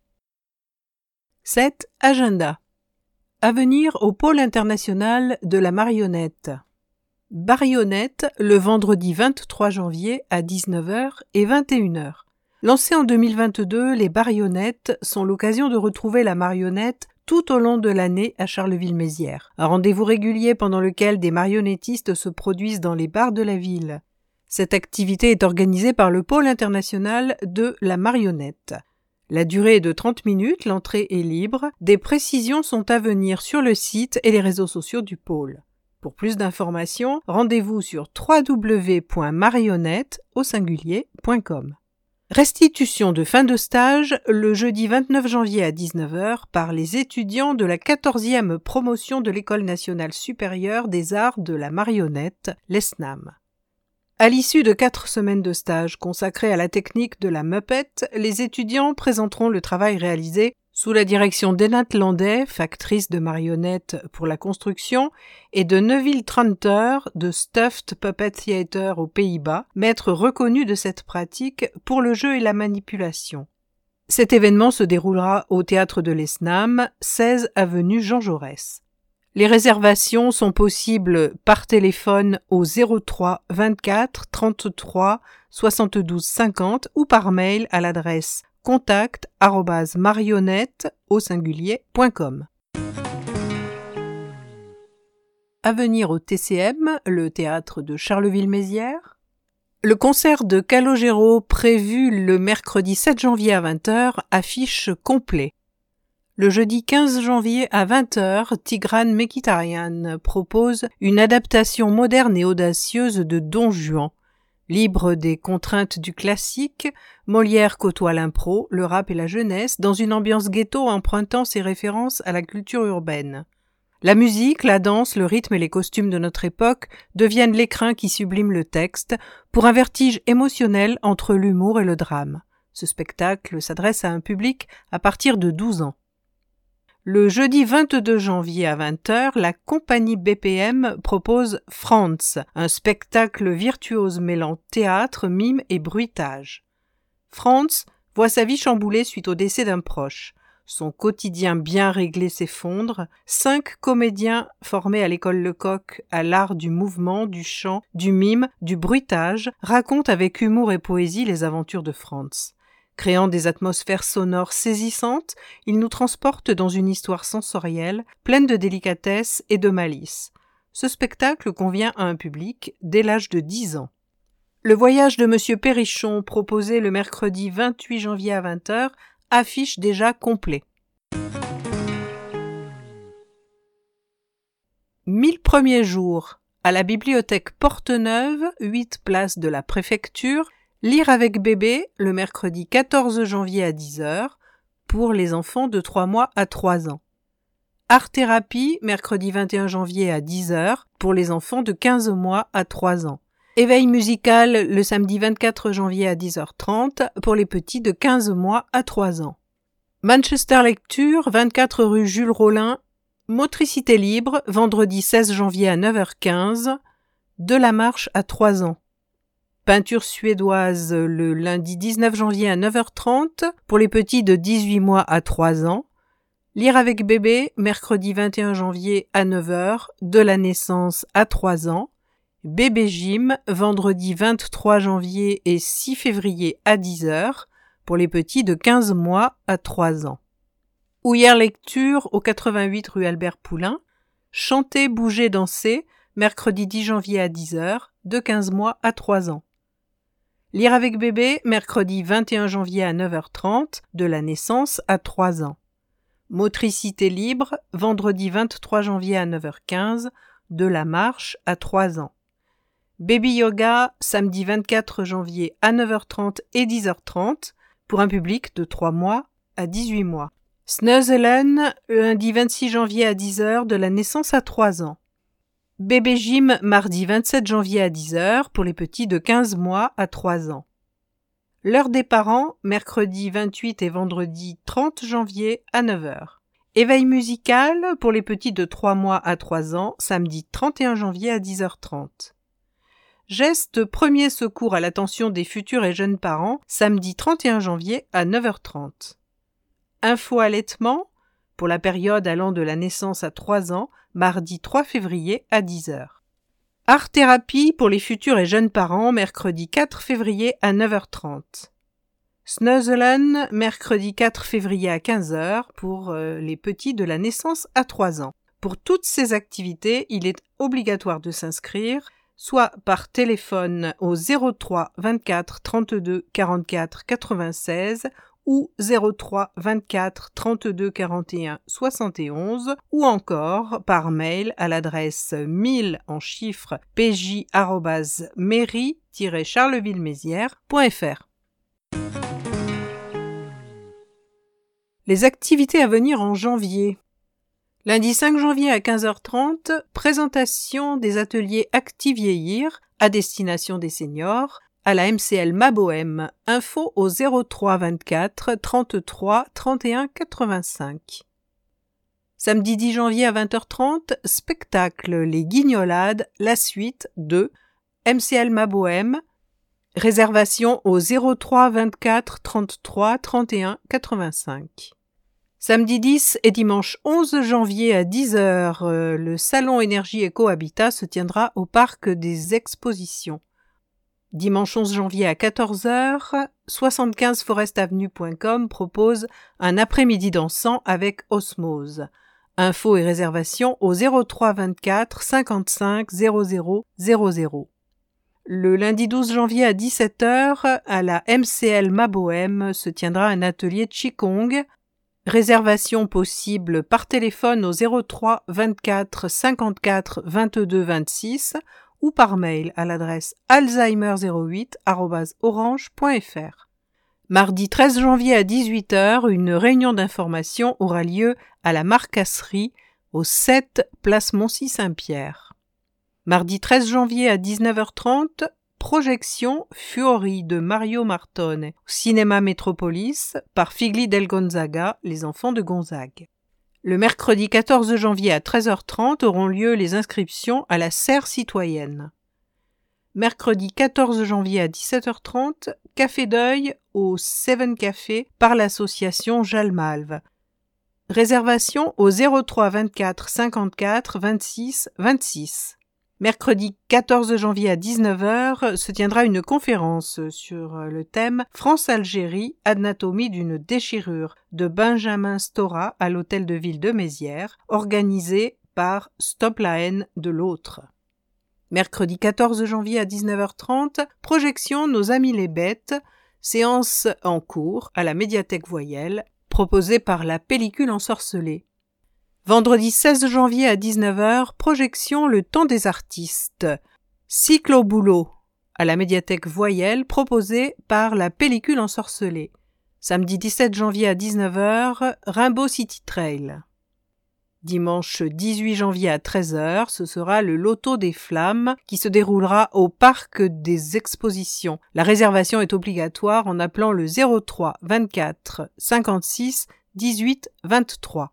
sept. Agenda. À venir au pôle international de la marionnette. Barionnette, le vendredi vingt-trois janvier à dix-neuf heures et vingt et une heures. Lancées en deux mille vingt-deux, les barionnettes sont l'occasion de retrouver la marionnette tout au long de l'année à Charleville-Mézières. Un rendez-vous régulier pendant lequel des marionnettistes se produisent dans les bars de la ville. Cette activité est organisée par le pôle international de la marionnette. La durée est de trente minutes, l'entrée est libre. Des précisions sont à venir sur le site et les réseaux sociaux du pôle. Pour plus d'informations, rendez-vous sur w w w point marionnette au singulier point com. Restitution de fin de stage le jeudi vingt-neuf janvier à dix-neuf heures par les étudiants de la quatorzième promotion de l'École nationale supérieure des arts de la marionnette, l'E S N A M. À l'issue de quatre semaines de stage consacrées à la technique de la Muppet, les étudiants présenteront le travail réalisé sous la direction d'Enat Landais, factrice de marionnettes pour la construction, et de Neville Tranter de Stuffed Puppet Theater aux Pays-Bas, maître reconnu de cette pratique pour le jeu et la manipulation. Cet événement se déroulera au théâtre de l'E S N A M, seize avenue Jean Jaurès. Les réservations sont possibles par téléphone au zéro trois vingt-quatre trente-trois soixante-douze cinquante ou par mail à l'adresse contact arobase marionnette au singulier point com. À venir au T C M, le théâtre de Charleville-Mézières. Le concert de Calogero prévu le mercredi sept janvier à vingt heures affiche complet. Le jeudi quinze janvier à vingt heures, Tigran Mekitarian propose une adaptation moderne et audacieuse de Don Juan. Libre des contraintes du classique, Molière côtoie l'impro, le rap et la jeunesse dans une ambiance ghetto empruntant ses références à la culture urbaine. La musique, la danse, le rythme et les costumes de notre époque deviennent l'écrin qui sublime le texte pour un vertige émotionnel entre l'humour et le drame. Ce spectacle s'adresse à un public à partir de douze ans. Le jeudi vingt-deux janvier à vingt heures, la compagnie B P M propose Franz, un spectacle virtuose mêlant théâtre, mime et bruitage. Franz voit sa vie chamboulée suite au décès d'un proche. Son quotidien bien réglé s'effondre. Cinq comédiens formés à l'école Lecoq à l'art du mouvement, du chant, du mime, du bruitage racontent avec humour et poésie les aventures de Franz. Créant des atmosphères sonores saisissantes, il nous transporte dans une histoire sensorielle, pleine de délicatesse et de malice. Ce spectacle convient à un public dès l'âge de dix ans. Le voyage de Monsieur Perrichon, proposé le mercredi vingt-huit janvier à vingt heures, affiche déjà complet. Mille premiers jours. À la bibliothèque Porte-Neuve, huit place de la Préfecture, Lire avec bébé, le mercredi quatorze janvier à dix heures, pour les enfants de trois mois à trois ans. Art-thérapie, mercredi vingt et un janvier à dix heures, pour les enfants de quinze mois à trois ans. Éveil musical le samedi vingt-quatre janvier à dix heures trente pour les petits de quinze mois à trois ans. Manchester Lecture, vingt-quatre rue Jules Rollin. Motricité libre, vendredi seize janvier à neuf heures quinze. De la marche à trois ans. Peinture suédoise le lundi dix-neuf janvier à neuf heures trente pour les petits de dix-huit mois à trois ans. Lire avec bébé, mercredi vingt et un janvier à neuf heures, de la naissance à trois ans. Bébé gym, vendredi vingt-trois janvier et six février à dix heures, pour les petits de quinze mois à trois ans. Ouillère lecture au quatre-vingt-huit rue Albert Poulain. Chanter, bouger, danser, mercredi dix janvier à dix heures, de quinze mois à trois ans. Lire avec bébé, mercredi vingt et un janvier à neuf heures trente, de la naissance à trois ans. Motricité libre, vendredi vingt-trois janvier à neuf heures quinze, de la marche à trois ans. Baby yoga, samedi vingt-quatre janvier à neuf heures trente et dix heures trente, pour un public de trois mois à dix-huit mois. Snuzzelen, lundi vingt-six janvier à dix heures, de la naissance à trois ans. Bébé gym, mardi vingt-sept janvier à dix heures, pour les petits de quinze mois à trois ans. L'heure des parents, mercredi vingt-huit et vendredi trente janvier à neuf heures. Éveil musical, pour les petits de trois mois à trois ans, samedi trente et un janvier à dix heures trente. Geste premier secours à l'attention des futurs et jeunes parents, samedi trente et un janvier à neuf heures trente. Info allaitement, pour la période allant de la naissance à trois ans, mardi trois février à dix heures. Art thérapie pour les futurs et jeunes parents, mercredi quatre février à neuf heures trente. Snuzzelen, mercredi quatre février à quinze heures pour euh, les petits de la naissance à trois ans. Pour toutes ces activités, il est obligatoire de s'inscrire, soit par téléphone au zéro trois vingt-quatre trente-deux quarante-quatre quatre-vingt-seize ou zéro trois vingt-quatre trente-deux quarante et un soixante et onze ou encore par mail à l'adresse mille en chiffres pj arobase mairie tiret charleville-mézières point f r. Les activités à venir en janvier. Lundi cinq janvier à quinze heures trente, présentation des ateliers Active Vieillir à destination des seniors à la M C L Mabohem. Info au zéro trois vingt-quatre trente-trois trente et un quatre-vingt-cinq. Samedi dix janvier à vingt heures trente, spectacle Les Guignolades, la suite de M C L Mabohem. Réservation au zéro trois vingt-quatre trente-trois trente et un quatre-vingt-cinq. Samedi dix et dimanche onze janvier à dix heures, euh, le salon Énergie Éco Habitat se tiendra au parc des expositions. Dimanche onze janvier à quatorze heures, soixante-quinze forest avenue point com propose un après-midi dansant avec Osmose. Infos et réservations au zéro trois vingt-quatre cinquante-cinq zéro zéro zéro zéro. Le lundi douze janvier à dix-sept heures, à la M C L Mabohem se tiendra un atelier Qigong. Réservation possible par téléphone au zéro trois vingt-quatre cinquante-quatre vingt-deux vingt-six ou par mail à l'adresse alzheimer zéro huit arobase orange point f r. Mardi treize janvier à dix-huit heures, une réunion d'information aura lieu à la Marcasserie au sept place Moncy-Saint-Pierre. Mardi treize janvier à dix-neuf heures trente, projection Fuori de Mario Martone au cinéma Métropolis par Figli del Gonzaga, les enfants de Gonzague. Le mercredi quatorze janvier à treize heures trente auront lieu les inscriptions à la serre citoyenne. Mercredi quatorze janvier à dix-sept heures trente, café d'œil au Seven Café par l'association Jalmalve. Réservation au zéro trois vingt-quatre cinquante-quatre vingt-six vingt-six. Mercredi quatorze janvier à dix-neuf heures se tiendra une conférence sur le thème France-Algérie, anatomie d'une déchirure de Benjamin Stora à l'hôtel de ville de Mézières, organisée par Stop la haine de l'autre. Mercredi quatorze janvier à dix-neuf heures trente, projection Nos amis les bêtes, séance en cours à la médiathèque Voyelle, proposée par la Pellicule ensorcelée. Vendredi seize janvier à dix-neuf heures, projection Le temps des artistes. Cycle au boulot, à la médiathèque Voyelle, proposée par la Pellicule ensorcelée. Samedi dix-sept janvier à dix-neuf heures, Rimbaud City Trail. Dimanche dix-huit janvier à treize heures, ce sera le Loto des Flammes qui se déroulera au Parc des Expositions. La réservation est obligatoire en appelant le zéro trois vingt-quatre cinquante-six dix-huit vingt-trois.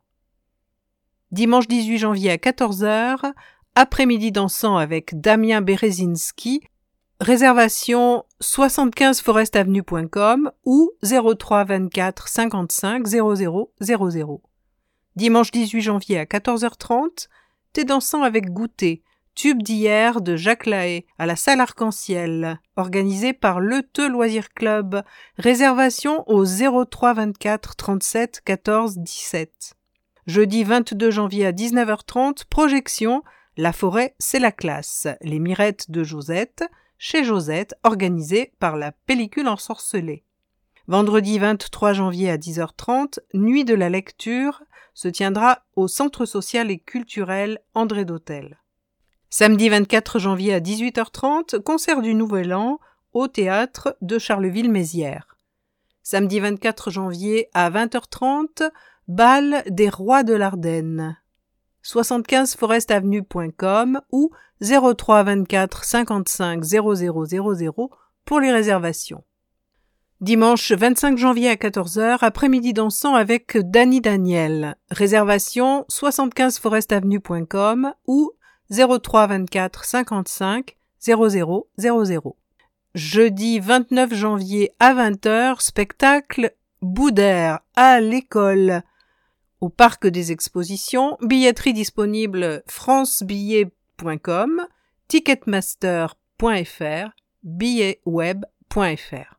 Dimanche dix-huit janvier à quatorze heures, après-midi dansant avec Damien Berezinski, réservation soixante-quinze forest avenue point com ou zéro trois vingt-quatre cinquante-cinq zéro zéro zéro zéro. Dimanche dix-huit janvier à quatorze heures trente, thé dansant avec goûter, tube d'hier de Jacques Lahaye à la salle Arc-en-Ciel, organisé par le Te Loisir Club. Réservation au zéro trois vingt-quatre trente-sept quatorze dix-sept. Jeudi vingt-deux janvier à dix-neuf heures trente, projection La forêt, c'est la classe. Les mirettes de Josette, chez Josette, organisée par la Pellicule Ensorcelée. Vendredi vingt-trois janvier à dix heures trente, Nuit de la lecture, se tiendra au Centre social et culturel André d'Hôtel. Samedi vingt-quatre janvier à dix-huit heures trente, concert du Nouvel An au théâtre de Charleville-Mézières. Samedi vingt-quatre janvier à vingt heures trente, bal des Rois de l'Ardenne. soixante-quinze forest avenue point com ou zéro trois vingt-quatre cinquante-cinq zéro zéro zéro zéro pour les réservations. Dimanche vingt-cinq janvier à quatorze heures, après-midi dansant avec Dany Daniel. Réservation soixante-quinze forest avenue point com ou zéro trois vingt-quatre cinquante-cinq zéro zéro zéro zéro. Jeudi vingt-neuf janvier à vingt heures, spectacle Boudère à l'école au Parc des Expositions. Billetterie disponible france billet point com, ticketmaster point f r, billets web point f r.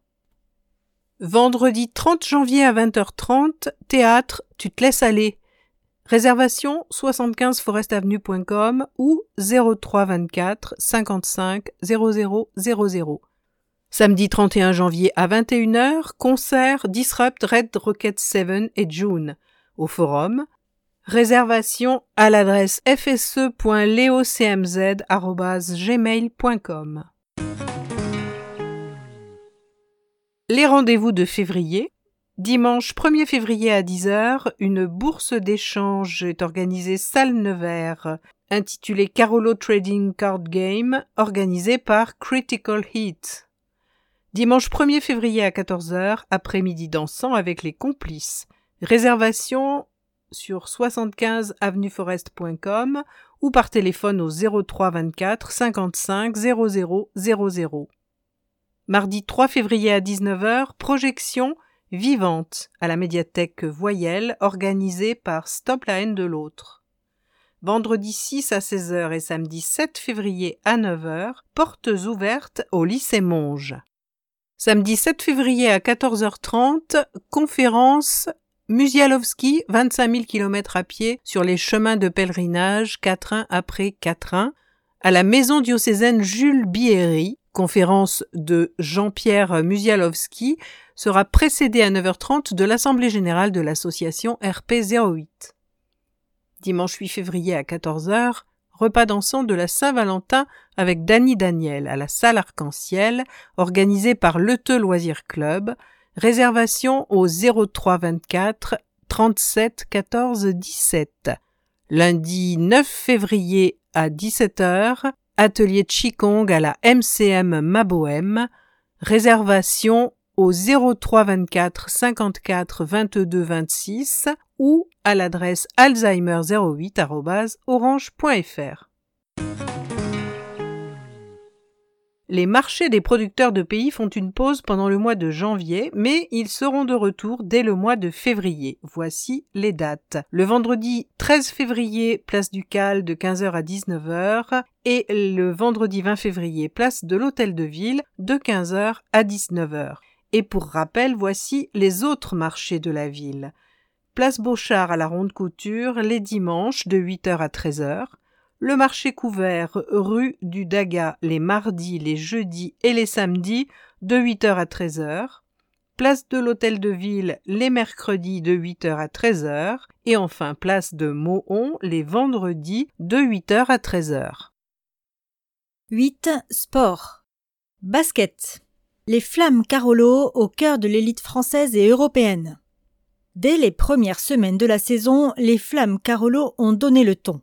Vendredi trente janvier à vingt heures trente, théâtre Tu te laisses aller. Réservation soixante-quinze forest avenue point com ou zéro trois vingt-quatre cinquante-cinq zéro zéro zéro zéro. Samedi trente et un janvier à vingt et une heures, concert Disrupt Red Rocket sept et June au Forum. Réservation à l'adresse f s e point leocmz arobase gmail point com. Les rendez-vous de février. Dimanche premier février à dix heures, une bourse d'échange est organisée salle Nevers, intitulée Carolo Trading Card Game, organisée par Critical Hit. Dimanche premier février à quatorze heures, après-midi dansant avec les complices. Réservation sur soixante-quinze avenue forest point com ou par téléphone au zéro trois vingt-quatre cinquante-cinq zéro zéro zéro zéro. Mardi trois février à dix-neuf heures, projection Vivante à la médiathèque Voyelle, organisée par Stop la haine de l'autre. Vendredi six à seize heures et samedi sept février à neuf heures, portes ouvertes au lycée Monge. Samedi sept février à quatorze heures trente, conférence Musialowski, vingt-cinq mille kilomètres à pied sur les chemins de pèlerinage quatrain après quatrain, à la maison diocésaine Jules Bierry. Conférence de Jean-Pierre Musialowski sera précédée à neuf heures trente de l'Assemblée générale de l'association R P zéro huit. Dimanche huit février à quatorze heures, repas dansant de la Saint-Valentin avec Dany Daniel à la salle Arc-en-Ciel, organisé par le Te Loisir Club. Réservation au zéro trois vingt-quatre trente-sept quatorze dix-sept. Lundi neuf février à dix-sept heures, atelier Qigong à la M C M Mabohem. Réservation au zéro trois vingt-quatre cinquante-quatre vingt-deux vingt-six ou à l'adresse alzheimer zéro huit arobase orange point f r. Les marchés des producteurs de pays font une pause pendant le mois de janvier, mais ils seront de retour dès le mois de février. Voici les dates. Le vendredi treize février, place du Cal de quinze heures à dix-neuf heures et le vendredi vingt février, place de l'Hôtel de Ville de quinze heures à dix-neuf heures. Et pour rappel, voici les autres marchés de la ville. Place Beauchard à la Ronde Couture, les dimanches de huit heures à treize heures. Le marché couvert rue du Daga les mardis, les jeudis et les samedis de huit heures à treize heures. Place de l'Hôtel de Ville les mercredis de huit heures à treize heures. Et enfin place de Mohon les vendredis de huit heures à treize heures. huit. Sport. Basket. Les Flammes Carolo au cœur de l'élite française et européenne. Dès les premières semaines de la saison, les Flammes Carolo ont donné le ton.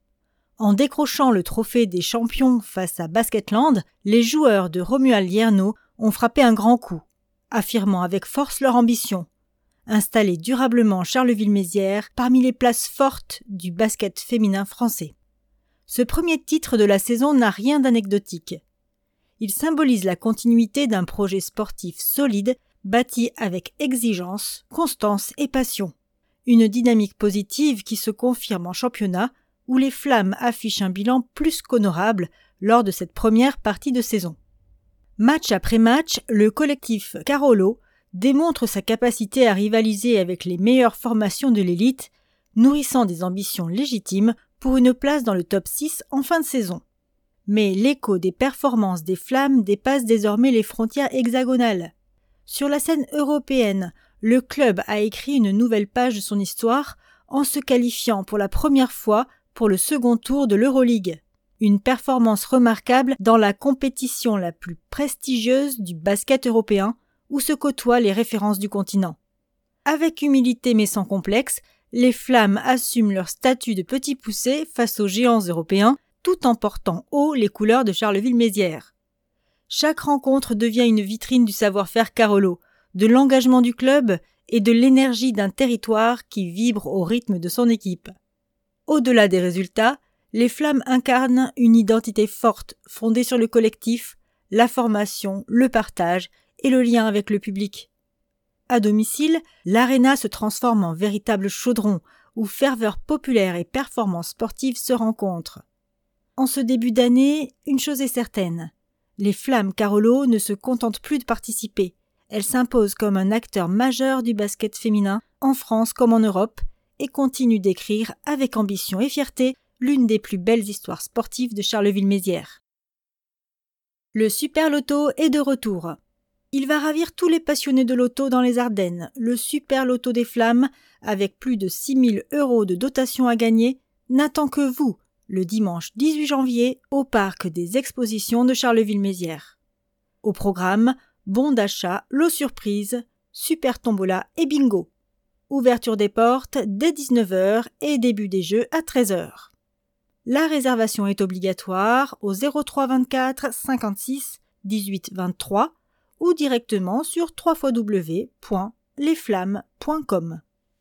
En décrochant le trophée des champions face à Basketland, les joueurs de Romuald Lierno ont frappé un grand coup, affirmant avec force leur ambition, installer durablement Charleville-Mézières parmi les places fortes du basket féminin français. Ce premier titre de la saison n'a rien d'anecdotique. Il symbolise la continuité d'un projet sportif solide, bâti avec exigence, constance et passion. Une dynamique positive qui se confirme en championnat, où les Flammes affichent un bilan plus qu'honorable lors de cette première partie de saison. Match après match, le collectif Carolo démontre sa capacité à rivaliser avec les meilleures formations de l'élite, nourrissant des ambitions légitimes pour une place dans le top six en fin de saison. Mais l'écho des performances des Flammes dépasse désormais les frontières hexagonales. Sur la scène européenne, le club a écrit une nouvelle page de son histoire en se qualifiant pour la première fois pour le second tour de l'Euroleague. Une performance remarquable dans la compétition la plus prestigieuse du basket européen où se côtoient les références du continent. Avec humilité mais sans complexe, les Flammes assument leur statut de petits poussés face aux géants européens tout en portant haut les couleurs de Charleville-Mézières. Chaque rencontre devient une vitrine du savoir-faire Carolo, de l'engagement du club et de l'énergie d'un territoire qui vibre au rythme de son équipe. Au-delà des résultats, les Flammes incarnent une identité forte fondée sur le collectif, la formation, le partage et le lien avec le public. À domicile, l'aréna se transforme en véritable chaudron où ferveur populaire et performance sportive se rencontrent. En ce début d'année, une chose est certaine. Les Flammes Carolo ne se contentent plus de participer. Elles s'imposent comme un acteur majeur du basket féminin, en France comme en Europe, et continuent d'écrire avec ambition et fierté l'une des plus belles histoires sportives de Charleville-Mézières. Le Super Loto est de retour. Il va ravir tous les passionnés de loto dans les Ardennes. Le Super Loto des Flammes, avec plus de six mille euros de dotation à gagner, n'attend que vous, le dimanche dix-huit janvier, au parc des expositions de Charleville-Mézières. Au programme, bons d'achat, lot surprise, super tombola et bingo. Ouverture des portes dès dix-neuf heures et début des jeux à treize heures. La réservation est obligatoire au zéro trois vingt-quatre cinquante-six dix-huit vingt-trois ou directement sur w w w point les flammes point com.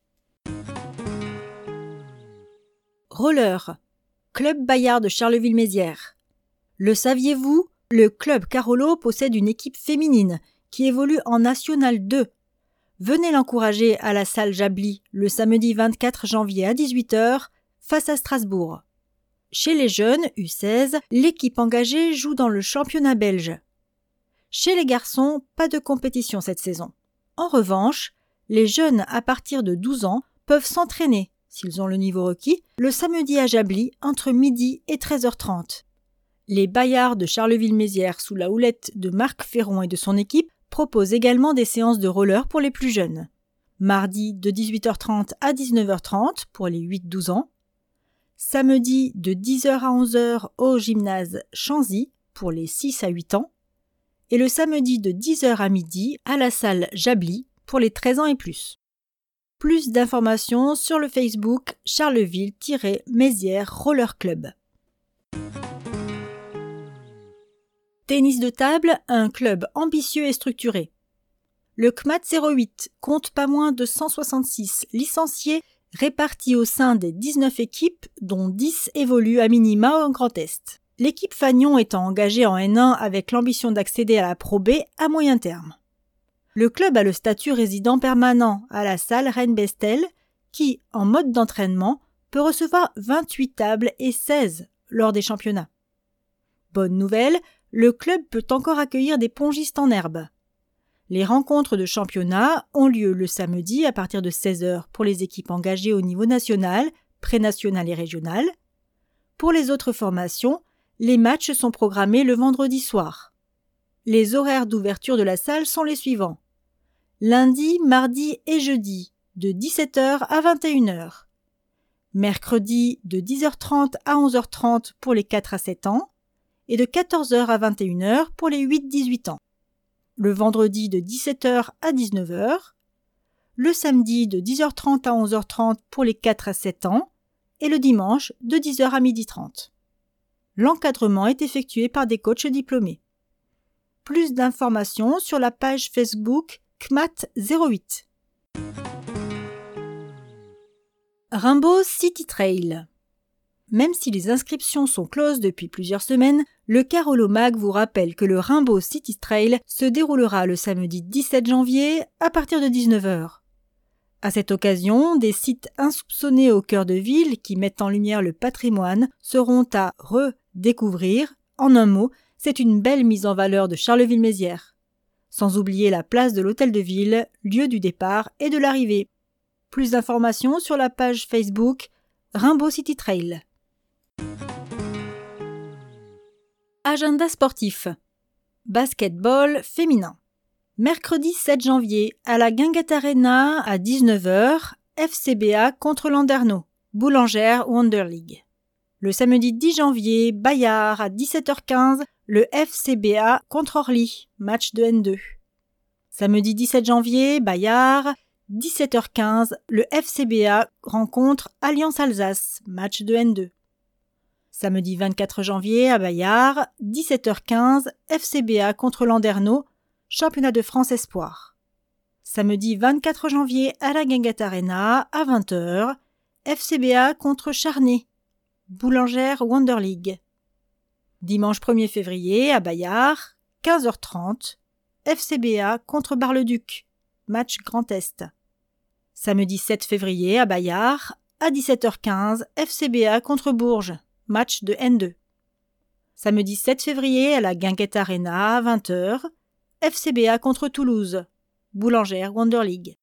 Roller, Club Bayard de Charleville-Mézières. Le saviez-vous? Le club Carolo possède une équipe féminine qui évolue en National deux. Venez l'encourager à la salle Jabli le samedi vingt-quatre janvier à dix-huit heures face à Strasbourg. Chez les jeunes, U seize, l'équipe engagée joue dans le championnat belge. Chez les garçons, pas de compétition cette saison. En revanche, les jeunes à partir de douze ans peuvent s'entraîner, s'ils ont le niveau requis, le samedi à Jabli entre midi et treize heures trente. Les Bayards de Charleville-Mézières sous la houlette de Marc Ferron et de son équipe proposent également des séances de roller pour les plus jeunes. Mardi de dix-huit heures trente à dix-neuf heures trente pour les huit douze ans. Samedi de dix heures à onze heures au gymnase Chanzy pour les six à huit ans. Et le samedi de dix heures à midi à la salle Jabli pour les treize ans et plus. Plus d'informations sur le Facebook Charleville-Mézières Roller Club. Tennis de table, un club ambitieux et structuré. Le C M A T zéro huit compte pas moins de cent soixante-six licenciés répartis au sein des dix-neuf équipes, dont dix évoluent à minima en Grand Est. L'équipe Fagnon étant engagée en N un avec l'ambition d'accéder à la Pro B à moyen terme. Le club a le statut résident permanent à la salle Rennes-Bestel qui, en mode d'entraînement, peut recevoir vingt-huit tables et seize lors des championnats. Bonne nouvelle, le club peut encore accueillir des pongistes en herbe. Les rencontres de championnat ont lieu le samedi à partir de seize heures pour les équipes engagées au niveau national, pré-national et régional. Pour les autres formations, les matchs sont programmés le vendredi soir. Les horaires d'ouverture de la salle sont les suivants. Lundi, mardi et jeudi, de dix-sept heures à vingt et une heures. Mercredi, de dix heures trente à onze heures trente pour les quatre à sept ans et de quatorze heures à vingt et une heures pour les huit à dix-huit ans. Le vendredi, de dix-sept heures à dix-neuf heures. le samedi de dix heures trente à onze heures trente pour les quatre à sept ans et le dimanche de dix heures à midi trente. L'encadrement est effectué par des coachs diplômés. Plus d'informations sur la page Facebook C M A T zéro huit. Rainbow City Trail. Même si les inscriptions sont closes depuis plusieurs semaines, le Carolomag vous rappelle que le Rainbow City Trail se déroulera le samedi dix-sept janvier à partir de dix-neuf heures. À cette occasion, des sites insoupçonnés au cœur de ville qui mettent en lumière le patrimoine seront à redécouvrir. En un mot, c'est une belle mise en valeur de Charleville-Mézières. Sans oublier la place de l'hôtel de ville, lieu du départ et de l'arrivée. Plus d'informations sur la page Facebook Rainbow City Trail. Agenda sportif. Basketball féminin. Mercredi sept janvier, à la Guinguette Arena à dix-neuf heures, F C B A contre Landerneau, Boulangère Wonder League. Le samedi dix janvier, Bayard à dix-sept heures quinze, le F C B A contre Orly, match de N deux. Samedi dix-sept janvier, Bayard, dix-sept heures quinze, le F C B A rencontre Alliance Alsace, match de N deux. Samedi vingt-quatre janvier, à Bayard, dix-sept heures quinze, F C B A contre Landerneau, Championnat de France Espoir. Samedi vingt-quatre janvier à la Guinguette Arena à vingt heures, F C B A contre Charnay, Boulangère Wonder League. Dimanche premier février à Bayard, quinze heures trente, F C B A contre Bar-le-Duc, match Grand Est. Samedi sept février à Bayard, à dix-sept heures quinze, F C B A contre Bourges, match de N deux. Samedi sept février à la Guinguette Arena à vingt heures, F C B A contre Toulouse, Boulangère Wonder League.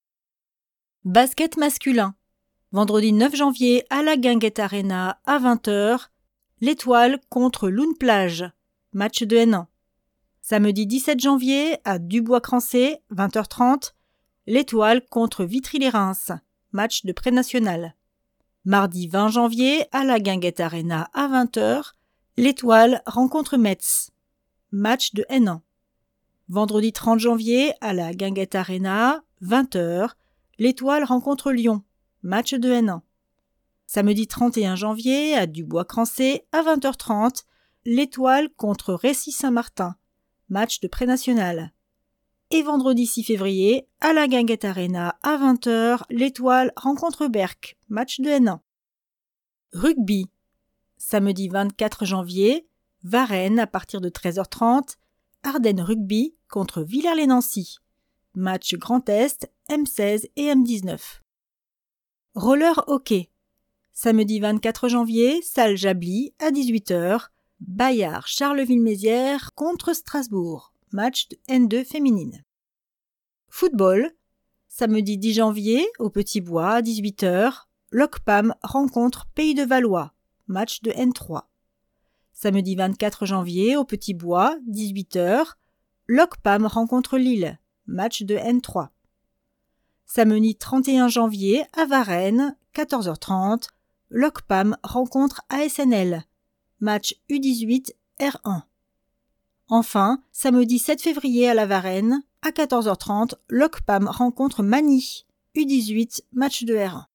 Basket masculin. Vendredi neuf janvier à la Guinguette Arena à vingt heures, l'Étoile contre Loun Plage, match de N un. Samedi dix-sept janvier à Dubois-Crancé, vingt heures trente, l'Étoile contre Vitry-les-Reims, match de pré-national. Mardi vingt janvier à la Guinguette Arena à vingt heures, l'Étoile rencontre Metz, match de N un. Vendredi trente janvier à la Guinguette Arena, vingt heures, l'Étoile rencontre Lyon, match de N un. Samedi trente et un janvier à Dubois-Crancé à vingt heures trente, l'Étoile contre Récy-Saint-Martin, match de pré-national. Et vendredi six février, à la Guinguette Arena à vingt heures, l'Étoile rencontre Berck, match de N un. Rugby. Samedi vingt-quatre janvier, Varennes à partir de treize heures trente, Ardennes Rugby contre Villers-les-Nancy, match Grand Est, M seize et M dix-neuf. Roller hockey. Samedi vingt-quatre janvier, salle Jabli à dix-huit heures, Bayard Charleville-Mézières contre Strasbourg, match de N deux féminine. Football. Samedi dix janvier, au Petit Bois à dix-huit heures, Locpam rencontre Pays de Valois, match de N trois. Samedi vingt-quatre janvier, au Petit Bois, dix-huit heures, Locpam rencontre Lille, match de N trois. Samedi trente et un janvier, à Varennes, quatorze heures trente, Locpam rencontre A S N L, match U dix-huit R un. Enfin, samedi sept février à la Varennes, à quatorze heures trente, Locpam rencontre Magny, U dix-huit, match de R un.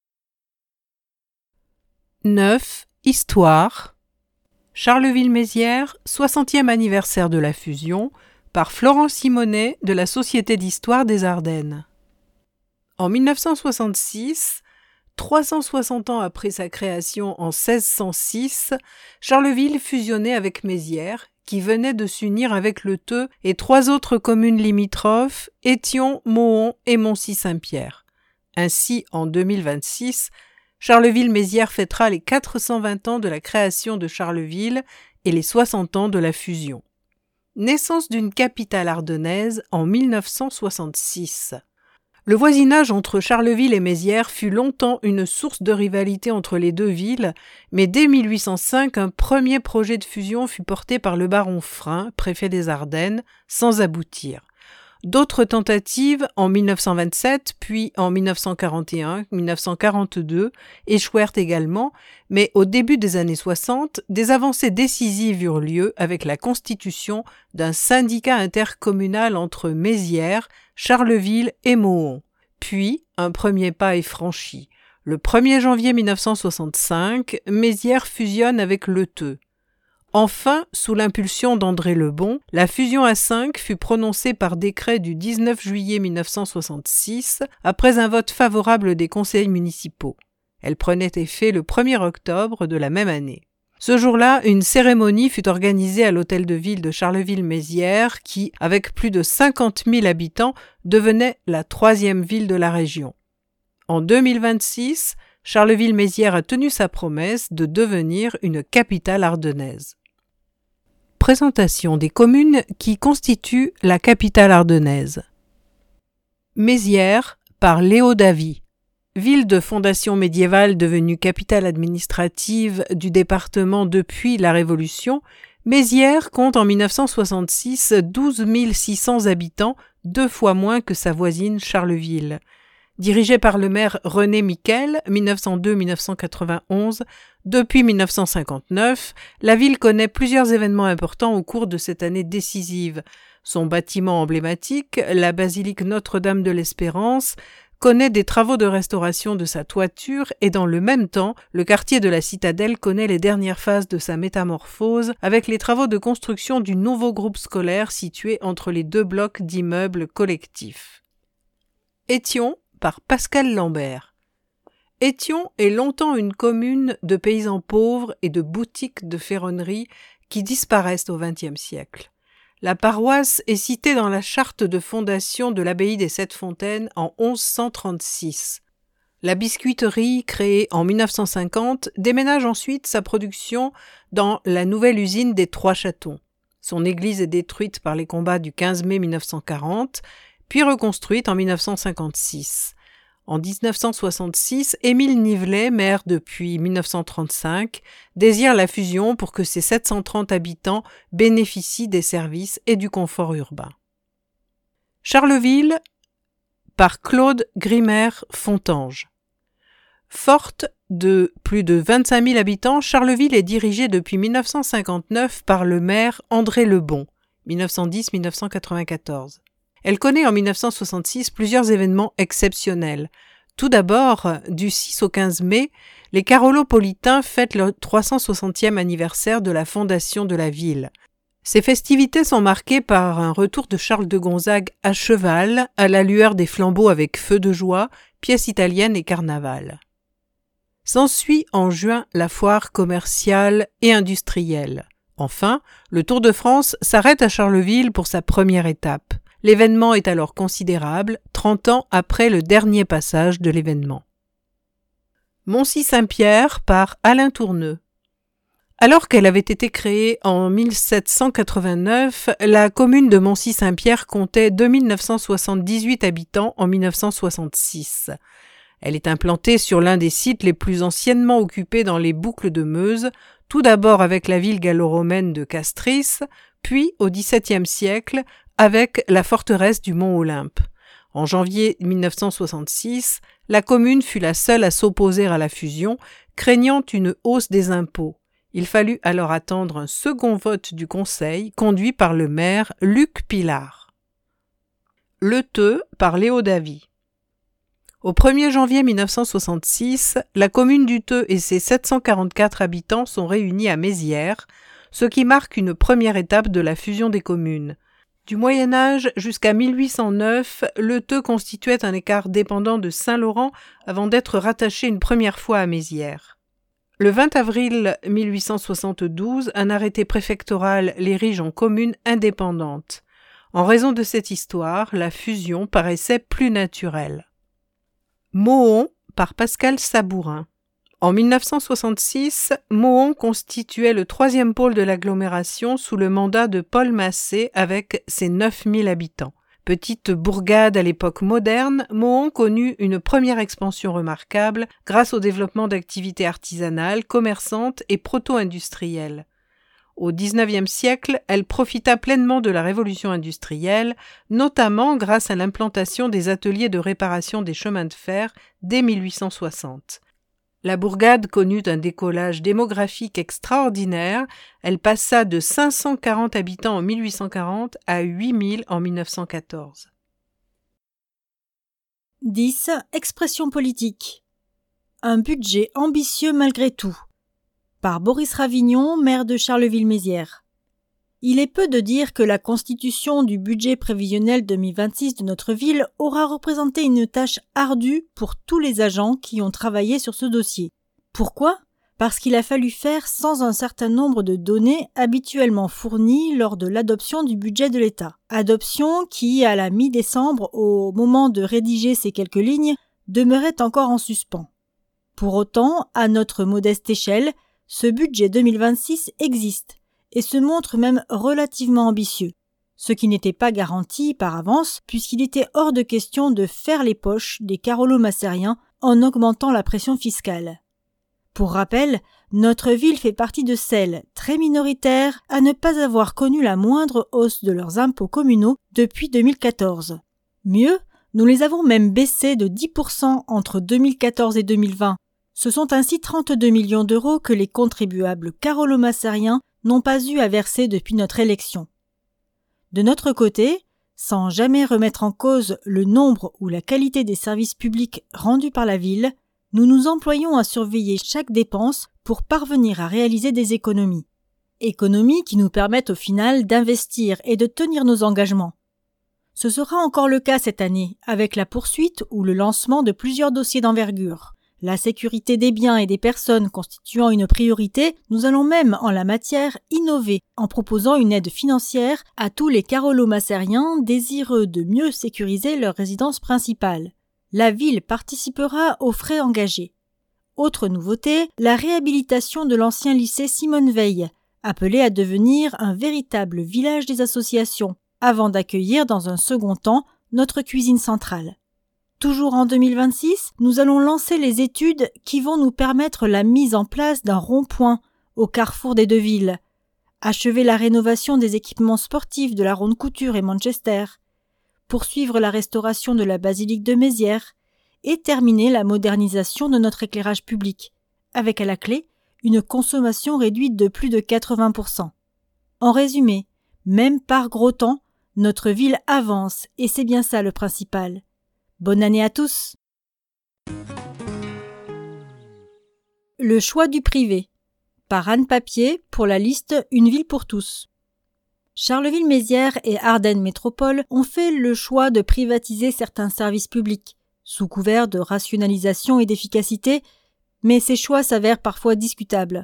neuf. Histoire. Charleville-Mézières, soixantième anniversaire de la fusion, par Florent Simonet de la Société d'histoire des Ardennes. En mille neuf cent soixante-six, trois cent soixante ans après sa création en seize cent six, Charleville fusionnait avec Mézières, qui venait de s'unir avec Le Theu et trois autres communes limitrophes, Étion, Mohon et Moncy-Saint-Pierre. Ainsi, en deux mille vingt-six, Charleville-Mézières fêtera les quatre cent vingt ans de la création de Charleville et les soixante ans de la fusion. Naissance d'une capitale ardennaise en mille neuf cent soixante-six. Le voisinage entre Charleville et Mézières fut longtemps une source de rivalité entre les deux villes, mais dès mille huit cent cinq, un premier projet de fusion fut porté par le baron Frein, préfet des Ardennes, sans aboutir. D'autres tentatives, en mille neuf cent vingt-sept, puis en mille neuf cent quarante et un, mille neuf cent quarante-deux, échouèrent également, mais au début des années soixante, des avancées décisives eurent lieu avec la constitution d'un syndicat intercommunal entre Mézières, Charleville et Mohon. Puis, un premier pas est franchi. Le premier janvier mille neuf cent soixante-cinq, Mézières fusionne avec Le Theu. Enfin, sous l'impulsion d'André Lebon, la fusion à cinq fut prononcée par décret du dix-neuf juillet mille neuf cent soixante-six, après un vote favorable des conseils municipaux. Elle prenait effet le premier octobre de la même année. Ce jour-là, une cérémonie fut organisée à l'hôtel de ville de Charleville-Mézières qui, avec plus de cinquante mille habitants, devenait la troisième ville de la région. En deux mille vingt-six, Charleville-Mézières a tenu sa promesse de devenir une capitale ardennaise. Présentation des communes qui constituent la capitale ardennaise. Mézières par Léo Davy. Ville de fondation médiévale devenue capitale administrative du département depuis la Révolution, Mézières compte en mille neuf cent soixante-six douze mille six cents habitants, deux fois moins que sa voisine Charleville. Dirigée par le maire René Miquel, mille neuf cent deux à mille neuf cent quatre-vingt-onze, depuis mille neuf cent cinquante-neuf, la ville connaît plusieurs événements importants au cours de cette année décisive. Son bâtiment emblématique, la basilique Notre-Dame de l'Espérance, connaît des travaux de restauration de sa toiture et dans le même temps, le quartier de la Citadelle connaît les dernières phases de sa métamorphose avec les travaux de construction du nouveau groupe scolaire situé entre les deux blocs d'immeubles collectifs. Étion par Pascal Lambert. Étion est longtemps une commune de paysans pauvres et de boutiques de ferronnerie qui disparaissent au vingtième siècle. La paroisse est citée dans la charte de fondation de l'abbaye des Sept-Fontaines en onze cent trente-six. La biscuiterie, créée en mille neuf cent cinquante, déménage ensuite sa production dans la nouvelle usine des Trois Chatons. Son église est détruite par les combats du quinze mai mille neuf cent quarante, puis reconstruite en mille neuf cent cinquante-six. En dix-neuf cent soixante-six, Émile Nivelet, maire depuis mille neuf cent trente-cinq, désire la fusion pour que ses sept cent trente habitants bénéficient des services et du confort urbain. Charleville par Claude Grimert-Fontange. Forte de plus de vingt-cinq mille habitants, Charleville est dirigée depuis mille neuf cent cinquante-neuf par le maire André Lebon, mille neuf cent dix à mille neuf cent quatre-vingt-quatorze. Elle connaît en mille neuf cent soixante-six plusieurs événements exceptionnels. Tout d'abord, du six au quinze mai, les Carolopolitains fêtent leur trois cent soixantième anniversaire de la fondation de la ville. Ces festivités sont marquées par un retour de Charles de Gonzague à cheval, à la lueur des flambeaux avec feu de joie, pièces italiennes et carnaval. S'ensuit en juin la foire commerciale et industrielle. Enfin, le Tour de France s'arrête à Charleville pour sa première étape. L'événement est alors considérable, trente ans après le dernier passage de l'événement. Moncy-Saint-Pierre par Alain Tourneux. Alors qu'elle avait été créée en mille sept cent quatre-vingt-neuf, la commune de Moncy-Saint-Pierre comptait deux mille neuf cent soixante-dix-huit habitants en mille neuf cent soixante-six. Elle est implantée sur l'un des sites les plus anciennement occupés dans les boucles de Meuse, tout d'abord avec la ville gallo-romaine de Castris, puis au dix-septième siècle avec la forteresse du Mont-Olympe. En janvier mille neuf cent soixante-six, la commune fut la seule à s'opposer à la fusion, craignant une hausse des impôts. Il fallut alors attendre un second vote du conseil, conduit par le maire Luc Pilard. Le Theu par Léo Davy. Au premier janvier mille neuf cent soixante-six, la commune du Theu et ses sept cent quarante-quatre habitants sont réunis à Mézières, ce qui marque une première étape de la fusion des communes. Du Moyen Âge jusqu'à mille huit cent neuf, le Theu constituait un écart dépendant de Saint-Laurent avant d'être rattaché une première fois à Mézières. Le vingt avril mille huit cent soixante-douze, un arrêté préfectoral l'érige en commune indépendante. En raison de cette histoire, la fusion paraissait plus naturelle. Mohon par Pascal Sabourin. En mille neuf cent soixante-six, Mohon constituait le troisième pôle de l'agglomération sous le mandat de Paul Massé avec ses neuf mille habitants. Petite bourgade à l'époque moderne, Mohon connut une première expansion remarquable grâce au développement d'activités artisanales, commerçantes et proto-industrielles. Au dix-neuvième siècle, elle profita pleinement de la révolution industrielle, notamment grâce à l'implantation des ateliers de réparation des chemins de fer dès mille huit cent soixante. La bourgade connut un décollage démographique extraordinaire, elle passa de cinq cent quarante habitants en mille huit cent quarante à huit mille en mille neuf cent quatorze. dix. Expression politique. Un budget ambitieux malgré tout. Par Boris Ravignon, maire de Charleville-Mézières. Il est peu de dire que la constitution du budget prévisionnel deux mille vingt-six de notre ville aura représenté une tâche ardue pour tous les agents qui ont travaillé sur ce dossier. Pourquoi ? Parce qu'il a fallu faire sans un certain nombre de données habituellement fournies lors de l'adoption du budget de l'État. Adoption qui, à la mi-décembre, au moment de rédiger ces quelques lignes, demeurait encore en suspens. Pour autant, à notre modeste échelle, ce budget deux mille vingt-six existe et se montre même relativement ambitieux, ce qui n'était pas garanti par avance puisqu'il était hors de question de faire les poches des carolo-massériens en augmentant la pression fiscale. Pour rappel, notre ville fait partie de celles, très minoritaires, à ne pas avoir connu la moindre hausse de leurs impôts communaux depuis deux mille quatorze. Mieux, nous les avons même baissés de dix pour cent entre deux mille quatorze et deux mille vingt. Ce sont ainsi trente-deux millions d'euros que les contribuables carolo-massériens n'ont pas eu à verser depuis notre élection. De notre côté, sans jamais remettre en cause le nombre ou la qualité des services publics rendus par la ville, nous nous employons à surveiller chaque dépense pour parvenir à réaliser des économies. Économies qui nous permettent au final d'investir et de tenir nos engagements. Ce sera encore le cas cette année, avec la poursuite ou le lancement de plusieurs dossiers d'envergure. La sécurité des biens et des personnes constituant une priorité, nous allons même, en la matière, innover en proposant une aide financière à tous les carolo-massériens désireux de mieux sécuriser leur résidence principale. La ville participera aux frais engagés. Autre nouveauté, la réhabilitation de l'ancien lycée Simone Veil, appelé à devenir un véritable village des associations, avant d'accueillir dans un second temps notre cuisine centrale. Toujours en deux mille vingt-six, nous allons lancer les études qui vont nous permettre la mise en place d'un rond-point au carrefour des deux villes, achever la rénovation des équipements sportifs de la Ronde Couture et Manchester, poursuivre la restauration de la basilique de Mézières et terminer la modernisation de notre éclairage public, avec à la clé une consommation réduite de plus de quatre-vingts pour cent. En résumé, même par gros temps, notre ville avance et c'est bien ça le principal. Bonne année à tous. Le choix du privé par Anne Papier pour la liste Une ville pour tous. Charleville-Mézières et Ardennes Métropole ont fait le choix de privatiser certains services publics, sous couvert de rationalisation et d'efficacité, mais ces choix s'avèrent parfois discutables.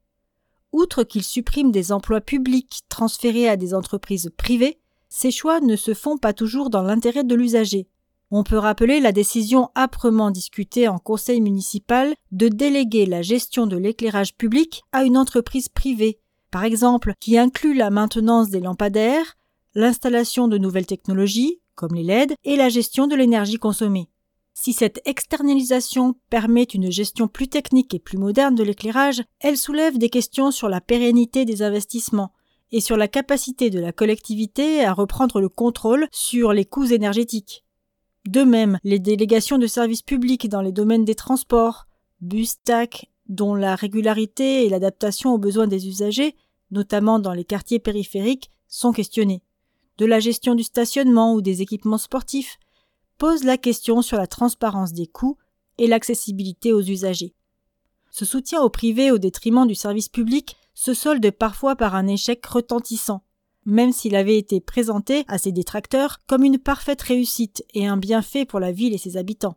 Outre qu'ils suppriment des emplois publics transférés à des entreprises privées, ces choix ne se font pas toujours dans l'intérêt de l'usager. On peut rappeler la décision âprement discutée en conseil municipal de déléguer la gestion de l'éclairage public à une entreprise privée, par exemple qui inclut la maintenance des lampadaires, l'installation de nouvelles technologies, comme les L E D, et la gestion de l'énergie consommée. Si cette externalisation permet une gestion plus technique et plus moderne de l'éclairage, elle soulève des questions sur la pérennité des investissements et sur la capacité de la collectivité à reprendre le contrôle sur les coûts énergétiques. De même, les délégations de services publics dans les domaines des transports, bus, T A C, dont la régularité et l'adaptation aux besoins des usagers, notamment dans les quartiers périphériques, sont questionnées. De la gestion du stationnement ou des équipements sportifs, pose la question sur la transparence des coûts et l'accessibilité aux usagers. Ce soutien au privé au détriment du service public se solde parfois par un échec retentissant, même s'il avait été présenté à ses détracteurs comme une parfaite réussite et un bienfait pour la ville et ses habitants.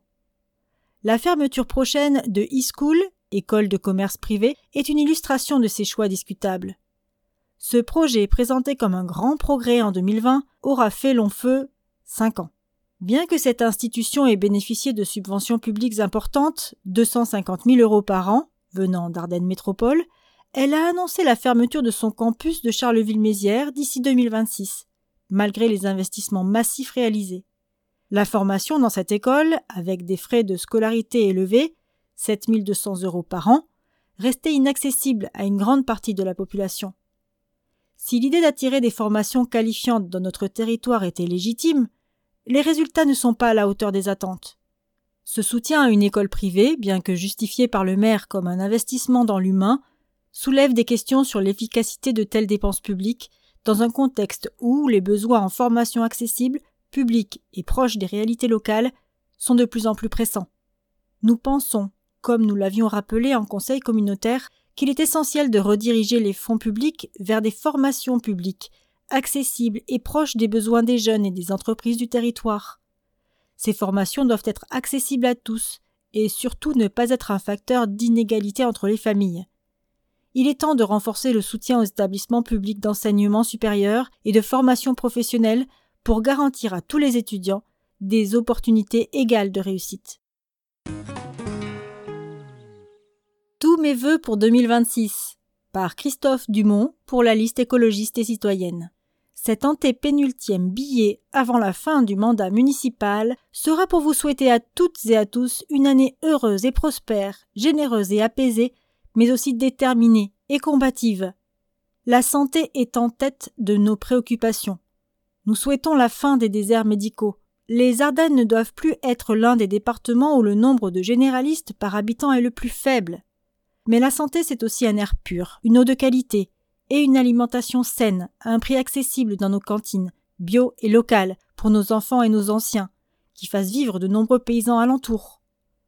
La fermeture prochaine de e-School, école de commerce privée, est une illustration de ces choix discutables. Ce projet, présenté comme un grand progrès en deux mille vingt, aura fait long feu cinq ans. Bien que cette institution ait bénéficié de subventions publiques importantes, deux cent cinquante mille euros par an, venant d'Ardennes Métropole, elle a annoncé la fermeture de son campus de Charleville-Mézières d'ici deux mille vingt-six, malgré les investissements massifs réalisés. La formation dans cette école, avec des frais de scolarité élevés, sept mille deux cents euros par an, restait inaccessible à une grande partie de la population. Si l'idée d'attirer des formations qualifiantes dans notre territoire était légitime, les résultats ne sont pas à la hauteur des attentes. Ce soutien à une école privée, bien que justifié par le maire comme un investissement dans l'humain, soulève des questions sur l'efficacité de telles dépenses publiques dans un contexte où les besoins en formation accessible, publique et proche des réalités locales sont de plus en plus pressants. Nous pensons, comme nous l'avions rappelé en conseil communautaire, qu'il est essentiel de rediriger les fonds publics vers des formations publiques, accessibles et proches des besoins des jeunes et des entreprises du territoire. Ces formations doivent être accessibles à tous et surtout ne pas être un facteur d'inégalité entre les familles. Il est temps de renforcer le soutien aux établissements publics d'enseignement supérieur et de formation professionnelle pour garantir à tous les étudiants des opportunités égales de réussite. Tous mes vœux pour deux mille vingt-six, par Christophe Dumont pour la liste écologiste et citoyenne. Cet antépénultième billet avant la fin du mandat municipal sera pour vous souhaiter à toutes et à tous une année heureuse et prospère, généreuse et apaisée, mais aussi déterminée et combative. La santé est en tête de nos préoccupations. Nous souhaitons la fin des déserts médicaux. Les Ardennes ne doivent plus être l'un des départements où le nombre de généralistes par habitant est le plus faible. Mais la santé, c'est aussi un air pur, une eau de qualité et une alimentation saine à un prix accessible dans nos cantines, bio et locales, pour nos enfants et nos anciens, qui fassent vivre de nombreux paysans alentours.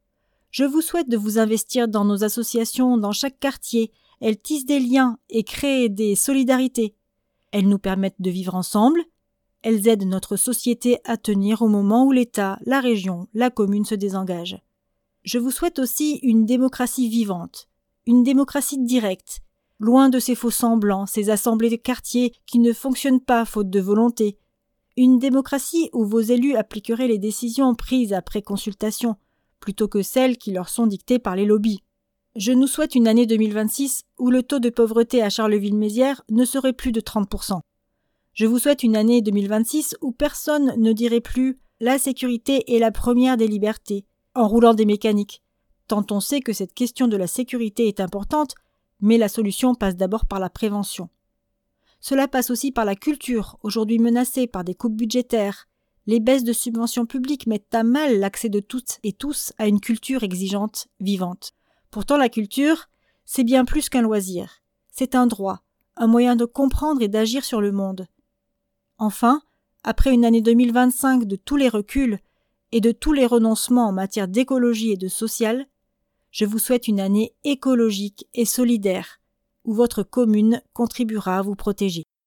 Je vous souhaite de vous investir dans nos associations dans chaque quartier. Elles tissent des liens et créent des solidarités. Elles nous permettent de vivre ensemble. Elles aident notre société à tenir au moment où l'État, la région, la commune se désengagent. Je vous souhaite aussi une démocratie vivante. Une démocratie directe, loin de ces faux semblants, ces assemblées de quartier qui ne fonctionnent pas faute de volonté. Une démocratie où vos élus appliqueraient les décisions prises après consultation, plutôt que celles qui leur sont dictées par les lobbies. Je nous souhaite une année deux mille vingt-six où le taux de pauvreté à Charleville-Mézières ne serait plus de trente pour cent. Je vous souhaite une année deux mille vingt-six où personne ne dirait plus « la sécurité est la première des libertés » en roulant des mécaniques. Tant on sait que cette question de la sécurité est importante, mais la solution passe d'abord par la prévention. Cela passe aussi par la culture, aujourd'hui menacée par des coupes budgétaires. Les baisses de subventions publiques mettent à mal l'accès de toutes et tous à une culture exigeante, vivante. Pourtant, la culture, c'est bien plus qu'un loisir. C'est un droit, un moyen de comprendre et d'agir sur le monde. Enfin, après une année deux mille vingt-cinq de tous les reculs et de tous les renoncements en matière d'écologie et de social, je vous souhaite une année écologique et solidaire, où votre commune contribuera à vous protéger.